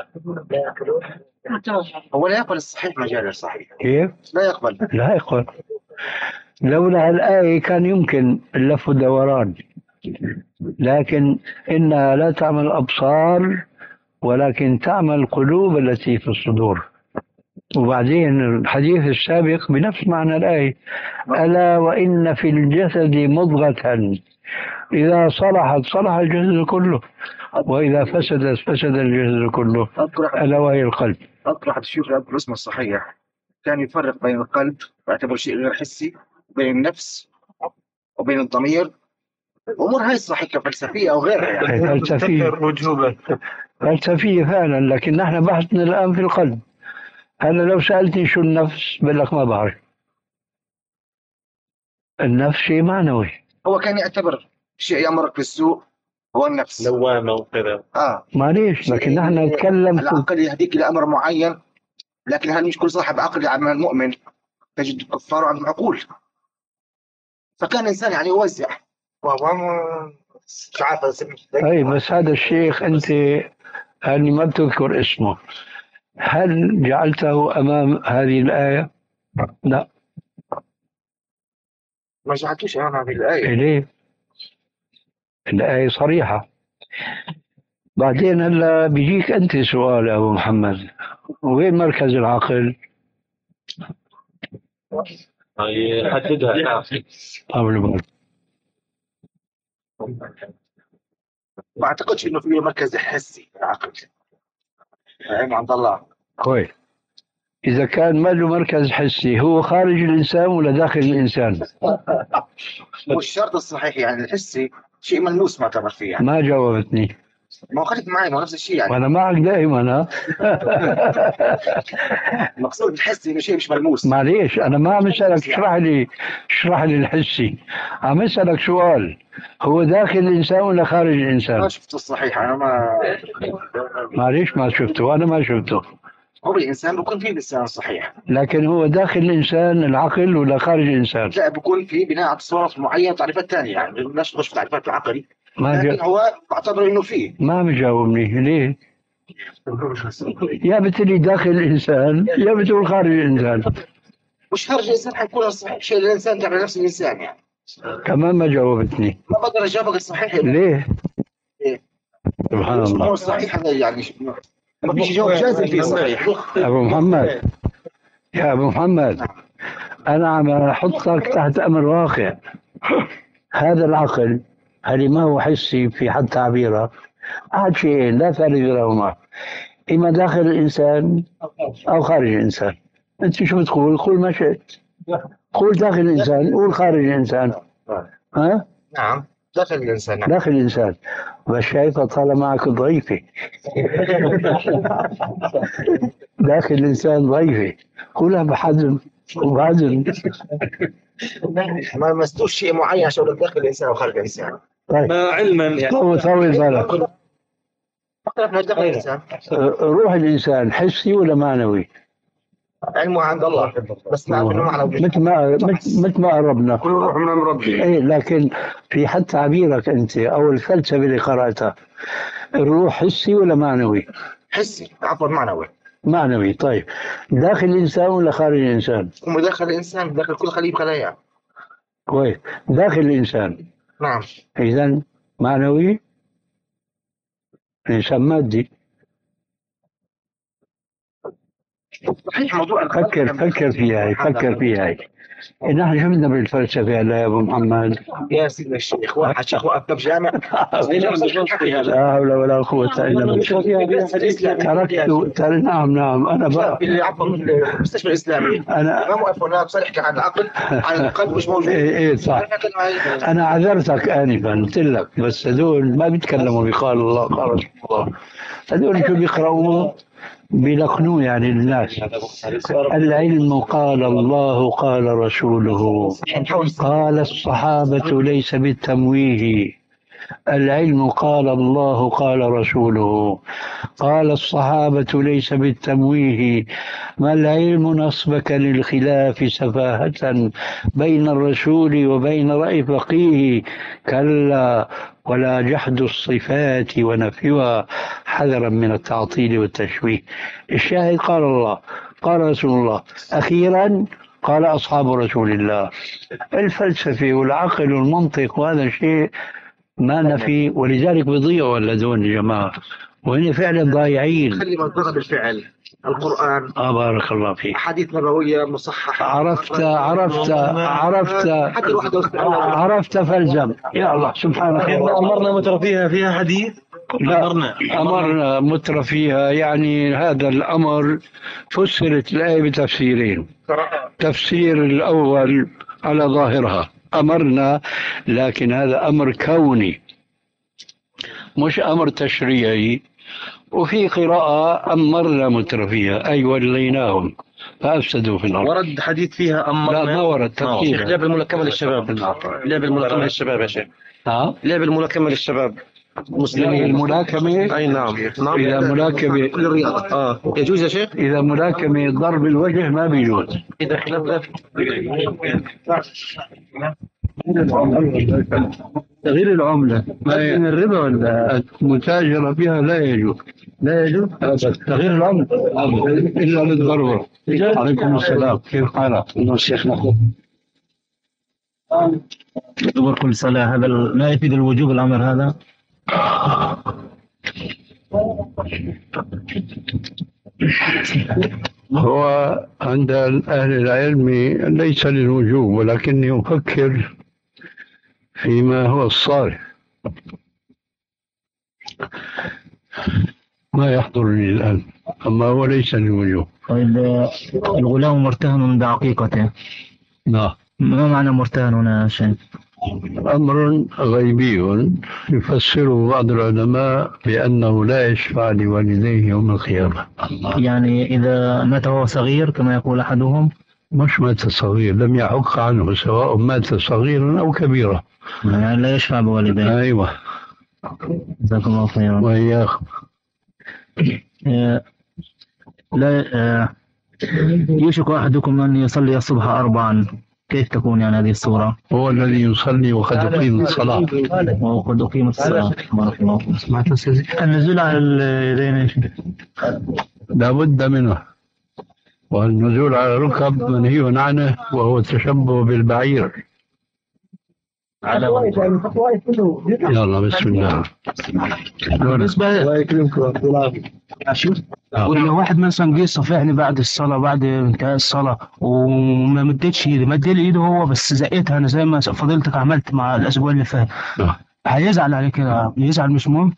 Speaker 6: هو لا يقبل الصحيح مجال الصحيح.
Speaker 2: كيف؟
Speaker 6: لا يقبل.
Speaker 2: لا يقبل. لولا الآية كان يمكن اللف والدوران، لكن إنها لا تعمل أبصار ولكن تعمل قلوب التي في الصدور. وبعدين الحديث السابق بنفس معنى الآية: ألا وإن في الجسد مضغة إذا صلحت صلح الجسد كله وإذا فسدت فسد الجسد كله، ألا وهي القلب.
Speaker 6: أطرح الشيوخ يذكر اسمه الصحيح كان يفرق بين القلب واعتبر شيء غير حسي، وبين النفس وبين الضمير، أمور هاي صحيح كفلسفية أو غيرها يعني.
Speaker 2: فلسفية فلسفية فعلا، لكن نحن بحثنا الآن في القلب. أنا لو سألتني شو النفس بقول لك ما بعرف. النفس شيء معنوي.
Speaker 6: هو كان يعتبر شيء يأمرك بالسوء هو النفس،
Speaker 3: لوامة وكذا.
Speaker 6: آه
Speaker 2: معليش، لكن نحن نتكلم.
Speaker 6: العقل يهديك لأمر معين، لكن هل مش كل صاحب عقل يعني المؤمن تجد الكفار عندهم عقول؟ فكان إنسان يعني يوزع. مش عارف
Speaker 2: أي بس هذا الشيخ أنت يعني ما بتذكر اسمه، هل جعلته أمام هذه الآية؟ لا.
Speaker 6: ما جعلتوش أمام هذه الآية.
Speaker 2: ليه؟ الآية صريحة. بعدين هلا بيجيك أنت سؤال يا أبو محمد، وين مركز العقل؟
Speaker 3: يحددها.
Speaker 2: قبل ما
Speaker 6: ما اعتقدش انه في مركز حسي العقل، علم عند الله.
Speaker 2: كويس. إذا كان ما له مركز حسي، هو خارج الإنسان ولا داخل الإنسان؟
Speaker 6: مش شرط الصحيح يعني، الحسي شيء ملموس معتبر فيه يعني.
Speaker 2: ما جاوبتني.
Speaker 6: ما هو خليك معي، ما هو نفس الشيء يعني.
Speaker 2: وأنا معك دائما. ها
Speaker 6: المقصود الحسي انه شيء مش ملموس.
Speaker 2: معليش، أنا ما عم أسألك اشرح لي اشرح لي الحسي، عم أسألك سؤال، هو داخل الإنسان ولا خارج الإنسان؟
Speaker 6: ما شفته الصحيح انا، ما
Speaker 2: معليش ما شفته، أنا ما شفته.
Speaker 6: هو الانسان بيكون فيه الانسان الصحيح،
Speaker 2: لكن هو داخل الإنسان العقل ولا خارج الإنسان؟
Speaker 6: لا بيكون فيه بناء على تصورات معينه وتعريفات ثانيه يعني، بدناش نخش في تعريفات العقل،
Speaker 2: ما
Speaker 6: لكن
Speaker 2: جا...
Speaker 6: هو بعتبر انه فيه.
Speaker 2: ما بجاوبني ليه؟ يا بتقولي داخل الإنسان يا بتقول خارج الإنسان.
Speaker 6: مش خارج الانسان حيكون الصحيح شيء للانسان تبع نفس الانسان يعني.
Speaker 2: كمان ما جاوبتني.
Speaker 6: ما بقدر اجاوبك الصحيح.
Speaker 2: ليه؟
Speaker 6: إيه؟
Speaker 2: سبحان
Speaker 6: هو
Speaker 2: الله.
Speaker 6: الصحيح هذا يعني ما فيش جواب جازم فيه صحيح.
Speaker 2: أبو محمد، يا أبو محمد، أنا عم أحطك تحت أمر واقع. هذا العقل هل ما هو حسي في حد تعبيره؟ أحد شيئين لا ثالث لهما، إما داخل الإنسان أو خارج الإنسان. أنت شو بتقول؟ قول ما شئت. قول داخل الإنسان، قول خارج الإنسان. ها؟
Speaker 6: نعم داخل الانسان. نعم.
Speaker 2: داخل الإنسان. بس شايفة طالع معك ضيفة. داخل الإنسان ضيفة، قولها بحزم وبعزم.
Speaker 6: ما مسدوش شيء معين عشان اقول لك داخل الانسان وخارج الانسان.
Speaker 2: طيب
Speaker 3: ما علما يعني.
Speaker 2: طول طول بالك.
Speaker 6: اختلفنا داخل الانسان.
Speaker 2: روح الإنسان حسي ولا معنوي؟
Speaker 6: علمه عند الله، بس نعرف انه معنوي.
Speaker 2: مثل ما مثل مثل ما قربنا.
Speaker 8: كل روح من امر ربي.
Speaker 2: ايه، لكن في حد تعبيرك انت او الفلسفه اللي قراتها، الروح حسي ولا معنوي؟
Speaker 6: حسي، عفوا معنوي.
Speaker 2: معنوي. طيب داخل الانسان ولا خارج الانسان؟
Speaker 6: هم داخل الانسان، داخل كل خلية بخلاياه.
Speaker 2: كويس، داخل الانسان.
Speaker 6: نعم.
Speaker 2: اذا معنوي، الانسان مادي.
Speaker 6: صحيح موضوع
Speaker 2: فكر فكر فيها هي، فكر فيها هي. نحن شو بدنا بالفلسفه هلا يا ابو محمد؟
Speaker 6: يا سيدنا الشيخ، واحد شيخ وقف باب جامع.
Speaker 2: لا حول ولا قوه الا بالله. تركت تر... نعم نعم انا بقى
Speaker 6: عفوا المستشفى الاسلامي،
Speaker 2: انا
Speaker 6: ما موقف هناك بصير يحكي عن العقل، عن القلب مش موجود.
Speaker 2: ايه ايه صح. انا عذرتك انفا، قلت لك بس هذول ما بيتكلموا بقال الله قال رسول الله، هذول شو بيقرأوا بيلقنوه يعني الناس. العلم قال الله قال رسوله قال الصحابة ليس بالتمويه. العلم قال الله قال رسوله قال الصحابة ليس بالتمويه. ما العلم نصبك للخلاف سفاهة بين الرسول وبين رأي فقيه. كلا ولا جحد الصفات ونفيها حذرا من التعطيل والتشويه. الشاهد قال الله قال رسول الله، أخيرا قال أصحاب رسول الله. الفلسفة والعقل والمنطق وهذا شيء ما نفي، ولذلك بيضيعوا الذين الجماعة، وهن فعلا ضايعين.
Speaker 6: خلي مصدرها بالفعل القرآن.
Speaker 2: آه بارك الله فيك.
Speaker 6: أحاديث نبوية مصححة.
Speaker 2: عرفت عرفت عرفت
Speaker 6: حتى الواحد
Speaker 2: عرفت فالزم. يا الله سبحانك.
Speaker 3: أمرنا متر فيها فيها حديث.
Speaker 2: لا أمرنا متر فيها، يعني هذا الأمر فسرت الآية بتفسيرين. تفسير الأول على ظاهرها أمرنا، لكن هذا أمر كوني مش أمر تشريعي. وفي قراءة أمرنا متر فيها أي وليناهم فأفسدوا في الأرض.
Speaker 3: ورد حديث فيها أمرنا.
Speaker 2: لا ما ورد تفسير.
Speaker 4: لعب الملاكمة للشباب. لعب الملاكمة للشباب يا شيخ.
Speaker 2: ها؟
Speaker 4: لعب الملاكمة للشباب مسلمين.
Speaker 2: الملاكمة.
Speaker 4: أي نعم. نعم.
Speaker 2: إذا ملاكمة
Speaker 6: كل الرياضة.
Speaker 4: آه يجوز يا شيخ.
Speaker 2: إذا ملاكمة ضرب الوجه ما بيجوز.
Speaker 4: إذا خلاف ذلك.
Speaker 2: تغيير العملة لكن الربا ولا المتاجرة فيها لا يجوز. لا يجوز تغيير العملة إلا للضرورة. عليكم السلام، كيف حالك؟ شيخنا
Speaker 9: دبر كل صلاة، هذا لا يفيد الوجوب الأمر هذا؟
Speaker 2: هو عند أهل العلم ليس للوجوب، ولكن يفكر فيما هو الصالح. ما يحضرني الآن، أما هو ليس للوجوب.
Speaker 9: طيب الغلام مرتهن بعقيقته،
Speaker 2: نعم،
Speaker 9: ما معنى مرتهن هنا شيء؟
Speaker 2: أمر غيبي يفسره بعض العلماء بأنه لا يشفع لوالديه يوم القيامة.
Speaker 9: يعني إذا مات وهو صغير كما يقول أحدهم؟
Speaker 2: مش مات صغير، لم يحق عنه، سواء مات صغيرا أو كبيرا،
Speaker 9: يعني لا يشفع بوالديه.
Speaker 2: أيوة،
Speaker 9: جزاكم الله خيرا.
Speaker 2: وإياكم.
Speaker 9: آه لا آه يوشك أحدكم أن يصلي الصبح أربعا، كيف تكون يعني هذه الصورة؟
Speaker 2: هو الذي يصلي وقد أقيم الصلاة.
Speaker 9: وقد أقيمت الصلاة. بارك الله فيك. النزول على اليدين
Speaker 2: لا بد منه، والنزول على الركب منهي عنه، وهو تشبه بالبعير.
Speaker 9: على
Speaker 2: يلا بسم الله.
Speaker 9: بالنسبة الله يكرمكم أشوف ولو واحد مثلا جه صفعني بعد الصلاة، بعد انتهاء الصلاة وما مديتش ايدي، مد لي ايده هو بس زقيتها انا زي ما فضيلتك عملت مع الاسبوع اللي فات، هيزعل على كده؟ يزعل مش مهم؟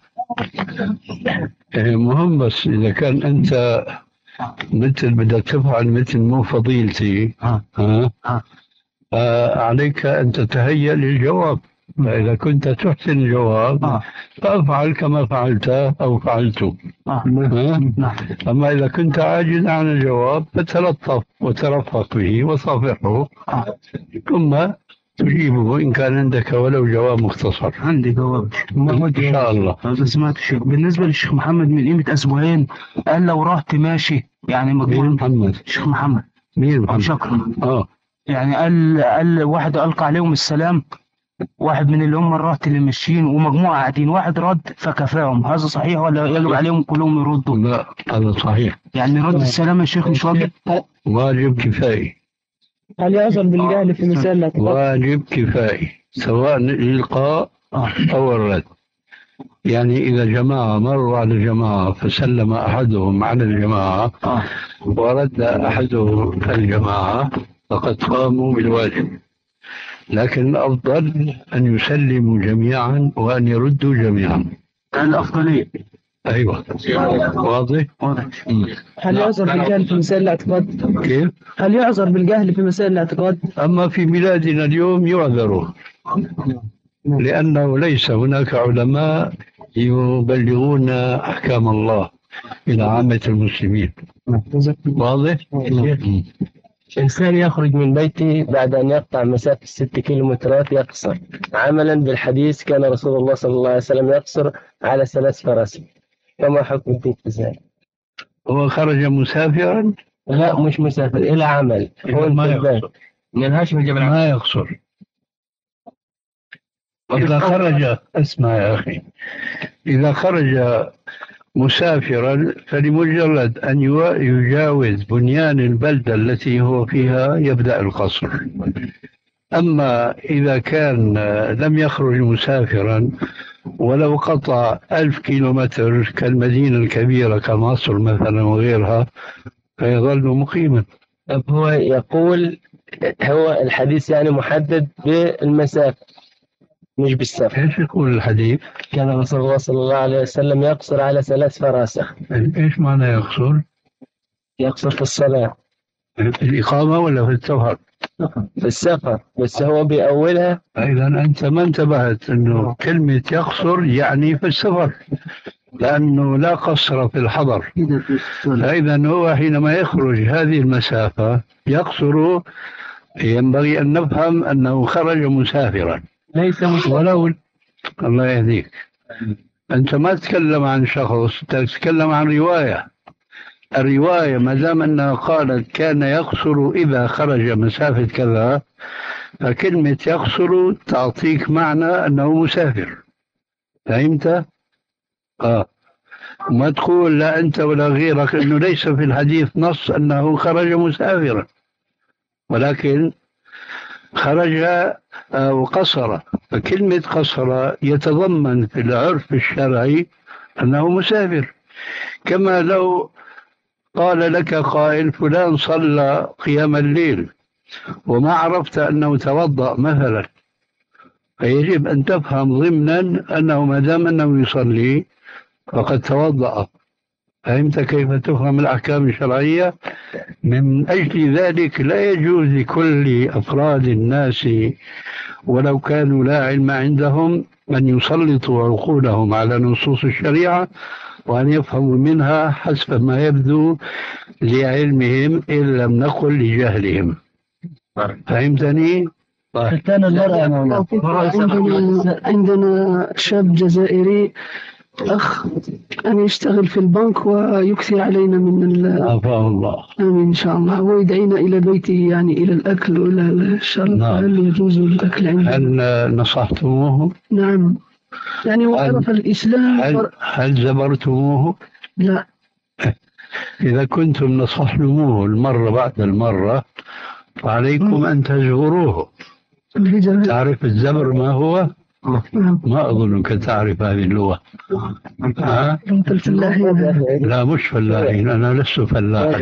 Speaker 2: مهم، بس إذا كان أنت مثل بدك تفعل مثل مو فضيلتي ها ها عليك أن تتهيأ للجواب. فإذا كنت تحسن الجواب آه. فافعل كما فعلت أو فعلت. آه. أما إذا كنت عاجزا عن الجواب فتلطف وترفق به وصافحه، آه. ثم تجيبه إن كان عندك ولو جواب مختصر.
Speaker 9: عندي جواب
Speaker 2: إن شاء الله.
Speaker 9: سمعت الشيخ بالنسبة للشيخ محمد من قيمة أسبوعين قال لو رحت ماشي يعني مجموعة.
Speaker 2: مين محمد؟
Speaker 9: الشيخ محمد.
Speaker 2: مين محمد؟
Speaker 9: شكرا.
Speaker 2: آه.
Speaker 9: يعني قال قال واحد ألقى عليهم السلام، واحد من اللي هم الرهط اللي ماشيين ومجموعة قاعدين، واحد رد فكفاهم، هذا صحيح ولا يجب عليهم كلهم يردوا؟
Speaker 2: لا هذا صحيح.
Speaker 9: يعني رد السلام يا شيخ مش واجب؟
Speaker 2: واجب كفائي.
Speaker 9: هل يعذر بالجهل في مسألة؟
Speaker 2: واجب كفائي سواء الإلقاء أو الرد. يعني إذا جماعة مروا على جماعة فسلم أحدهم على الجماعة ورد أحدهم الجماعة فقد قاموا بالواجب، لكن الأفضل أن يسلموا جميعا وأن يردوا جميعا.
Speaker 9: الأفضلية.
Speaker 2: أيوة واضح؟
Speaker 9: واضح. هل يعذر بالجهل في مسائل الاعتقاد؟
Speaker 2: كيف؟
Speaker 9: هل يعذر بالجهل في مسائل الاعتقاد؟
Speaker 2: أما في بلادنا اليوم يعذروا، لأنه ليس هناك علماء يبلغون أحكام الله إلى عامة المسلمين. واضح؟
Speaker 10: إنسان يخرج من بيته بعد أن يقطع مسافة ست كيلومترات يقصر، عملا بالحديث كان رسول الله صلى الله عليه وسلم يقصر على ثلاث فراسخ، فما حكم في ذلك؟
Speaker 2: هو خرج مسافرا؟
Speaker 10: لا مش مسافر، إلى عمل. هو
Speaker 2: ما يقصر.
Speaker 10: من الهاشم الجبل
Speaker 2: ما يقصر. إذا خرج، اسمع يا أخي، إذا خرج مسافرا فلمجرد أن يجاوز بنيان البلدة التي هو فيها يبدأ القصر. أما إذا كان لم يخرج مسافرا ولو قطع ألف كيلومتر كالمدينة الكبيرة كمصر مثلا وغيرها فيظل مقيما.
Speaker 10: هو يقول هو الحديث يعني محدد بالمسافة مش بالسفر.
Speaker 2: ايش يقول الحديث؟
Speaker 10: كان رسول الله صلى الله عليه وسلم يقصر على ثلاث فراسخ.
Speaker 2: ايش معنى يقصر؟
Speaker 10: يقصر في الصلاة.
Speaker 2: الإقامة ولا في السفر؟
Speaker 10: في السفر، بس هو بيأولها.
Speaker 2: إذا أنت ما انتبهت إنه كلمة يقصر يعني في السفر، لأنه لا قصر في الحضر. فإذا هو حينما يخرج هذه المسافة يقصر، ينبغي أن نفهم أنه خرج مسافرا
Speaker 10: ليس مسافرا.
Speaker 2: ولو الله يهديك، أنت ما تتكلم عن شخص، تتكلم عن رواية. الرواية ما دام أنها قالت كان يقصر إذا خرج مسافة كذا، فكلمة يقصر تعطيك معنى أنه مسافر. فهمت؟ آه ما تقول لا أنت ولا غيرك أنه ليس في الحديث نص أنه خرج مسافرا، ولكن خرج وقصر. فكلمة قصر يتضمن في العرف الشرعي أنه مسافر. كما لو قال لك قائل فلان صلى قيام الليل وما عرفت أنه توضأ مثلا، فيجب أن تفهم ضمنا أنه ما دام أنه يصلي فقد توضأ. فهمت كيف تفهم الأحكام الشرعية؟ من أجل ذلك لا يجوز لكل أفراد الناس ولو كانوا لا علم عندهم أن يسلطوا عقولهم على نصوص الشريعة وأن يفهموا منها حسب ما يبدو لعلمهم إن لم نقل لجهلهم. فهمتني؟
Speaker 9: كان المرأة عندنا عندنا شاب جزائري أخ أن يشتغل في البنك ويكثر علينا من
Speaker 2: عفاه الله.
Speaker 9: آمين إن شاء الله. ويدعينا إلى بيته يعني إلى الأكل وإلى الشرب.
Speaker 2: نعم.
Speaker 9: هل يجوز الأكل عنده؟
Speaker 2: هل نصحتموه؟
Speaker 9: نعم يعني وعرف الإسلام.
Speaker 2: هل, هل زبرتموه؟
Speaker 9: لا.
Speaker 2: إذا كنتم نصحتموه المرة بعد المرة فعليكم أن تزوروه. تعرف الزبر ما هو؟ ما أظنك تعرف هذه اللغة. ها؟ لا مش فلاحين، أنا لست فلاح.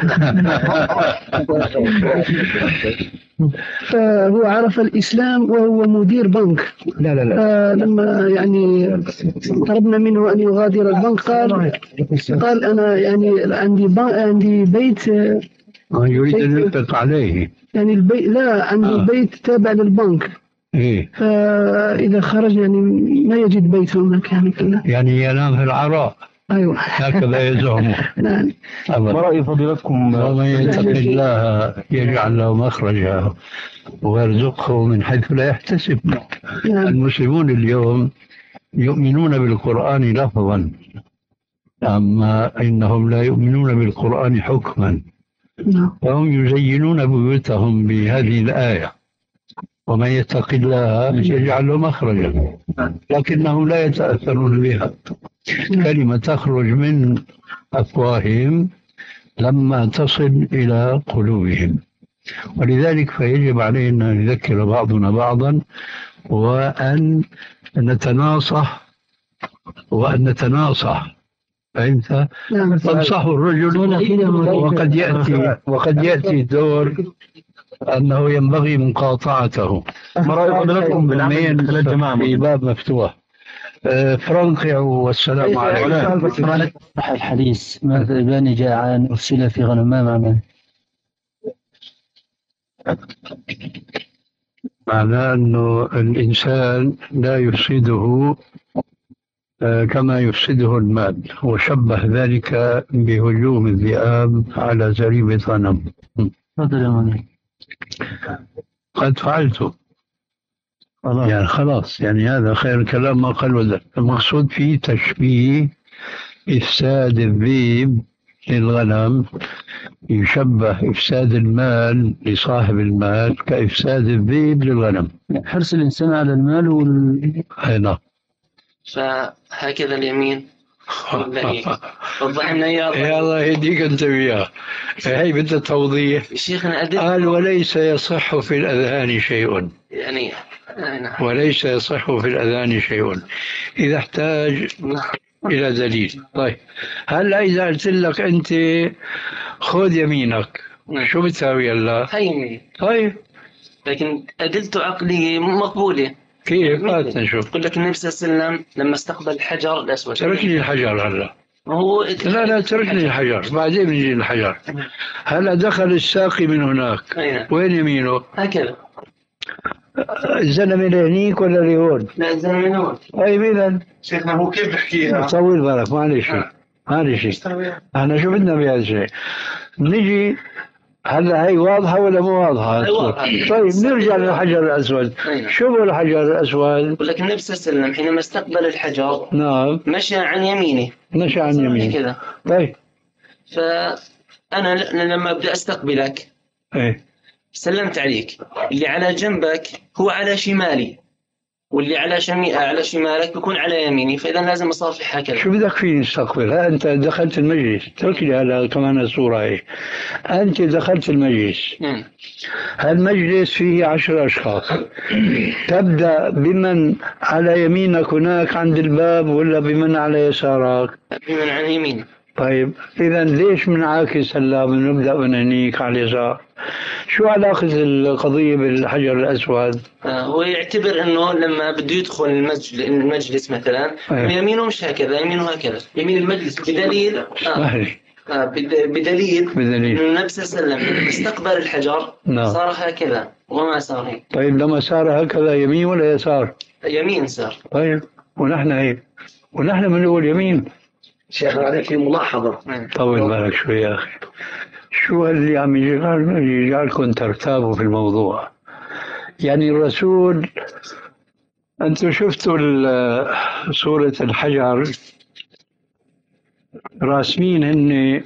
Speaker 9: فهو عرف الإسلام وهو مدير بنك.
Speaker 2: لا لا لا.
Speaker 9: لما يعني طلبنا منه أن يغادر البنك قال قال أنا يعني عندي عندي بيت
Speaker 2: يريد أن ينفق عليه.
Speaker 9: يعني البيت لا عندي آه. بيت تابع للبنك.
Speaker 2: إيه؟
Speaker 9: فإذا خرج يعني ما يجد بيت هناك يعني كله.
Speaker 2: يعني ينام في العراء.
Speaker 9: أيوة.
Speaker 2: هكذا يزعمون.
Speaker 9: نعم.
Speaker 3: ما رأي فضيلتكم؟
Speaker 2: ومن يتق الله يجعل له مخرجا ويرزقه من حيث لا يحتسب.
Speaker 9: نعم.
Speaker 2: المسلمون اليوم يؤمنون بالقرآن لفظا، أما إنهم لا يؤمنون بالقرآن حكما.
Speaker 9: نعم.
Speaker 2: فهم يزينون بيوتهم بهذه الآية ومن يتق الله يجعل له مخرجا، لكنهم لا يتأثرون بها. كلمة تخرج من أفواههم لما تصل إلى قلوبهم. ولذلك فيجب علينا أن نذكر بعضنا بعضا وأن نتناصح وأن نتناصح. فهمت؟ تنصح الرجل وقد يأتي وقد يأتي دور أنه ينبغي مقاطعته.
Speaker 3: ما رأي فضيلتكم بالعمل خلال الجماعة؟
Speaker 2: في باب مفتوح. فرنقع والسلام عليكم.
Speaker 11: الحديث ماذا بان جاعان أرسل في غنمام عمان؟
Speaker 2: معناه أنه الإنسان لا يفسده كما يفسده المال، وشبه ذلك بهجوم الذئاب على زريبة غنم. قد فعلت يعني خلاص، يعني هذا خير الكلام ما قال وزن. المقصود فيه تشبيه إفساد الذئب للغنم، يشبه إفساد المال لصاحب المال كإفساد الذئب للغنم.
Speaker 11: حرص الإنسان على المال وال...
Speaker 2: نعم.
Speaker 7: فهكذا اليمين. وضحنا
Speaker 2: يا الله يهديك أنت وياه. هي بدها توضيح.
Speaker 7: شيخنا أدل
Speaker 2: قال وليس يصح في الأذهان شيء.
Speaker 7: يعني
Speaker 2: وليس يصح في الأذهان شيء إذا احتاج إلى دليل. طيب هلا إذا قلت لك أنت خذ يمينك شو بتساوي هلا؟
Speaker 7: هي يمين.
Speaker 2: طيب
Speaker 7: لكن أدلته عقلية مقبولة.
Speaker 2: كيف؟ هات نشوف.
Speaker 7: يقول لك النبي صلى الله عليه وسلم لما استقبل الحجر الأسود.
Speaker 2: ترك لي الحجر هلا.
Speaker 7: هو
Speaker 2: لا لا ترك لي الحجر بعدين بنجي الحجر. هلا دخل الساقي من هناك.
Speaker 7: أين؟
Speaker 2: وين يمينه؟
Speaker 7: هكذا.
Speaker 2: الزلمة لهنيك ولا لهون؟
Speaker 7: لا الزلمة لهون.
Speaker 2: طيب إذا
Speaker 8: شيخنا هو كيف بحكيها؟
Speaker 2: طول بالك معلش معلش. احنا شو بدنا بهذا الشيء؟ نجي هلا هي واضحة ولا مو واضحة؟ طيب نرجع للحجر الأسود. شو هو الحجر الأسود؟
Speaker 7: يقول لك النبي صلى الله عليه وسلم حينما استقبل الحجر
Speaker 2: نعم
Speaker 7: مشى عن يمينه.
Speaker 2: مشى عن يمينه
Speaker 7: كذا.
Speaker 2: طيب
Speaker 7: فأنا لما أبدأ أستقبلك
Speaker 2: ايه
Speaker 7: سلمت عليك، اللي على جنبك هو على شمالي واللي على شمي... على شمالك بيكون على يميني، فإذا لازم أصافح هكذا.
Speaker 2: شو بدك فيني استقبل؟ ها أنت دخلت المجلس، ترك لي هلا كمان الصورة هي. أنت دخلت المجلس،
Speaker 7: مم.
Speaker 2: هالمجلس فيه عشر أشخاص، تبدأ بمن على يمينك هناك عند الباب ولا بمن على يسارك؟
Speaker 7: بمن على يمين.
Speaker 2: طيب إذا ليش منعاكس هلا بنبدأ من هنيك على اليسار؟ شو علاقة القضية بالحجر الأسود؟
Speaker 7: آه هو يعتبر إنه لما بده يدخل المسجد المجلس مثلا
Speaker 2: أيه.
Speaker 7: يمينه مش هكذا، يمينه هكذا، يمين المجلس بدليل آه. آه بد- بدليل
Speaker 2: بدليل
Speaker 7: إنه النبي صلى الله عليه وسلم لما استقبل الحجر
Speaker 2: نعم.
Speaker 7: صار هكذا وما صار هيك.
Speaker 2: طيب لما صار هكذا يمين ولا يسار؟
Speaker 7: يمين صار.
Speaker 2: طيب ونحن هيك، ونحن بنقول يمين.
Speaker 12: شيخ عليك في ملاحظة.
Speaker 2: طول بالك شوي يا أخي، شو اللي عم يجعل يجعلكم ترتابوا في الموضوع؟ يعني الرسول، أنتم شفتوا ال- سورة الحجر راسمين هن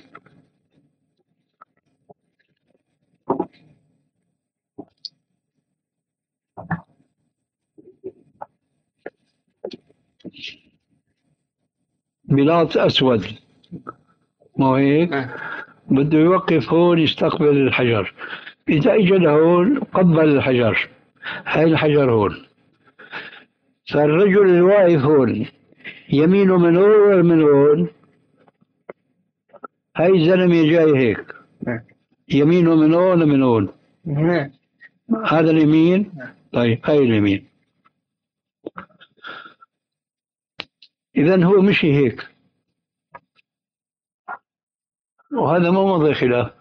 Speaker 2: بلاط أسود، مو هيك؟ بده يوقف هون يستقبل الحجر، إذا إجا لهون قبل الحجر، هاي الحجر هون، فالرجل اللي واقف هون يمينه من هون ولا من هون؟ هاي الزلمة جاي هيك، يمينه من هون ولا من هون؟ هذا اليمين؟ طيب هاي اليمين. إذا هو مشي هيك، وهذا مو موضع خلاف،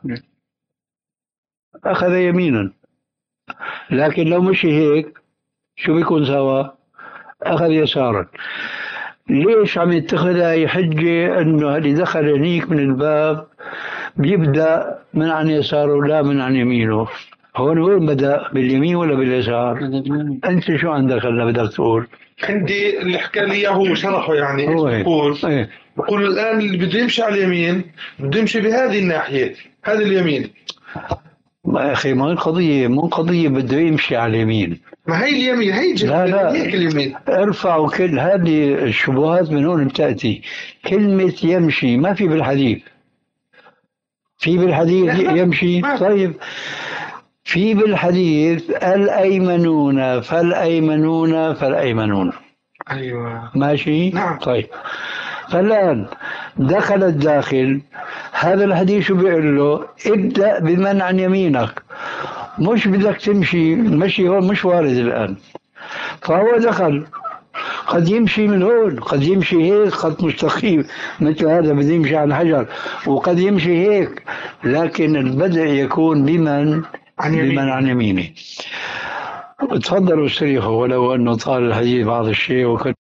Speaker 2: أخذ يمينا. لكن لو مشي هيك شو بيكون سوا؟ أخذ يسارا. ليش عم يتخذها حجة إنه اللي دخل هنيك من الباب بيبدأ من عن يساره لا من عن يمينه؟ هون وين بدأ؟ باليمين ولا باليسار؟ أنت شو عندك هلا بدك تقول؟
Speaker 13: عندي اللي حكى لي اياه هو شرحه، يعني
Speaker 2: هو
Speaker 13: ايش
Speaker 2: هيك.
Speaker 13: بقول؟
Speaker 2: إيه.
Speaker 13: بقول الان اللي بده يمشي على اليمين بده يمشي بهذه الناحية، هذا اليمين.
Speaker 2: ما يا أخي، ما القضية مو قضية بده يمشي على اليمين.
Speaker 13: ما هي اليمين، هي
Speaker 2: لا لا،
Speaker 13: هيك اليمين.
Speaker 2: ارفعوا كل هذه الشبهات من هون بتأتي. كلمة يمشي ما في بالحديث، في بالحديث يمشي. طيب في بالحديث الأيمنون فالأيمنون فالأيمنون.
Speaker 13: أيوة
Speaker 2: ماشي.
Speaker 13: نعم.
Speaker 2: طيب فالآن دخل الداخل، هذا الحديث شو بيقول له؟ ابدأ بمن عن يمينك، مش بدك تمشي المشي هون مش وارد الآن. فهو دخل، قد يمشي من هون، قد يمشي هيك خط مستقيم مثل هذا بده يمشي على الحجر، وقد يمشي هيك، لكن البدء يكون بمن عن يمين. بمن عن يمينه. تفضلوا استريحوا ولو أنه طال الحديث بعض الشيء وكنت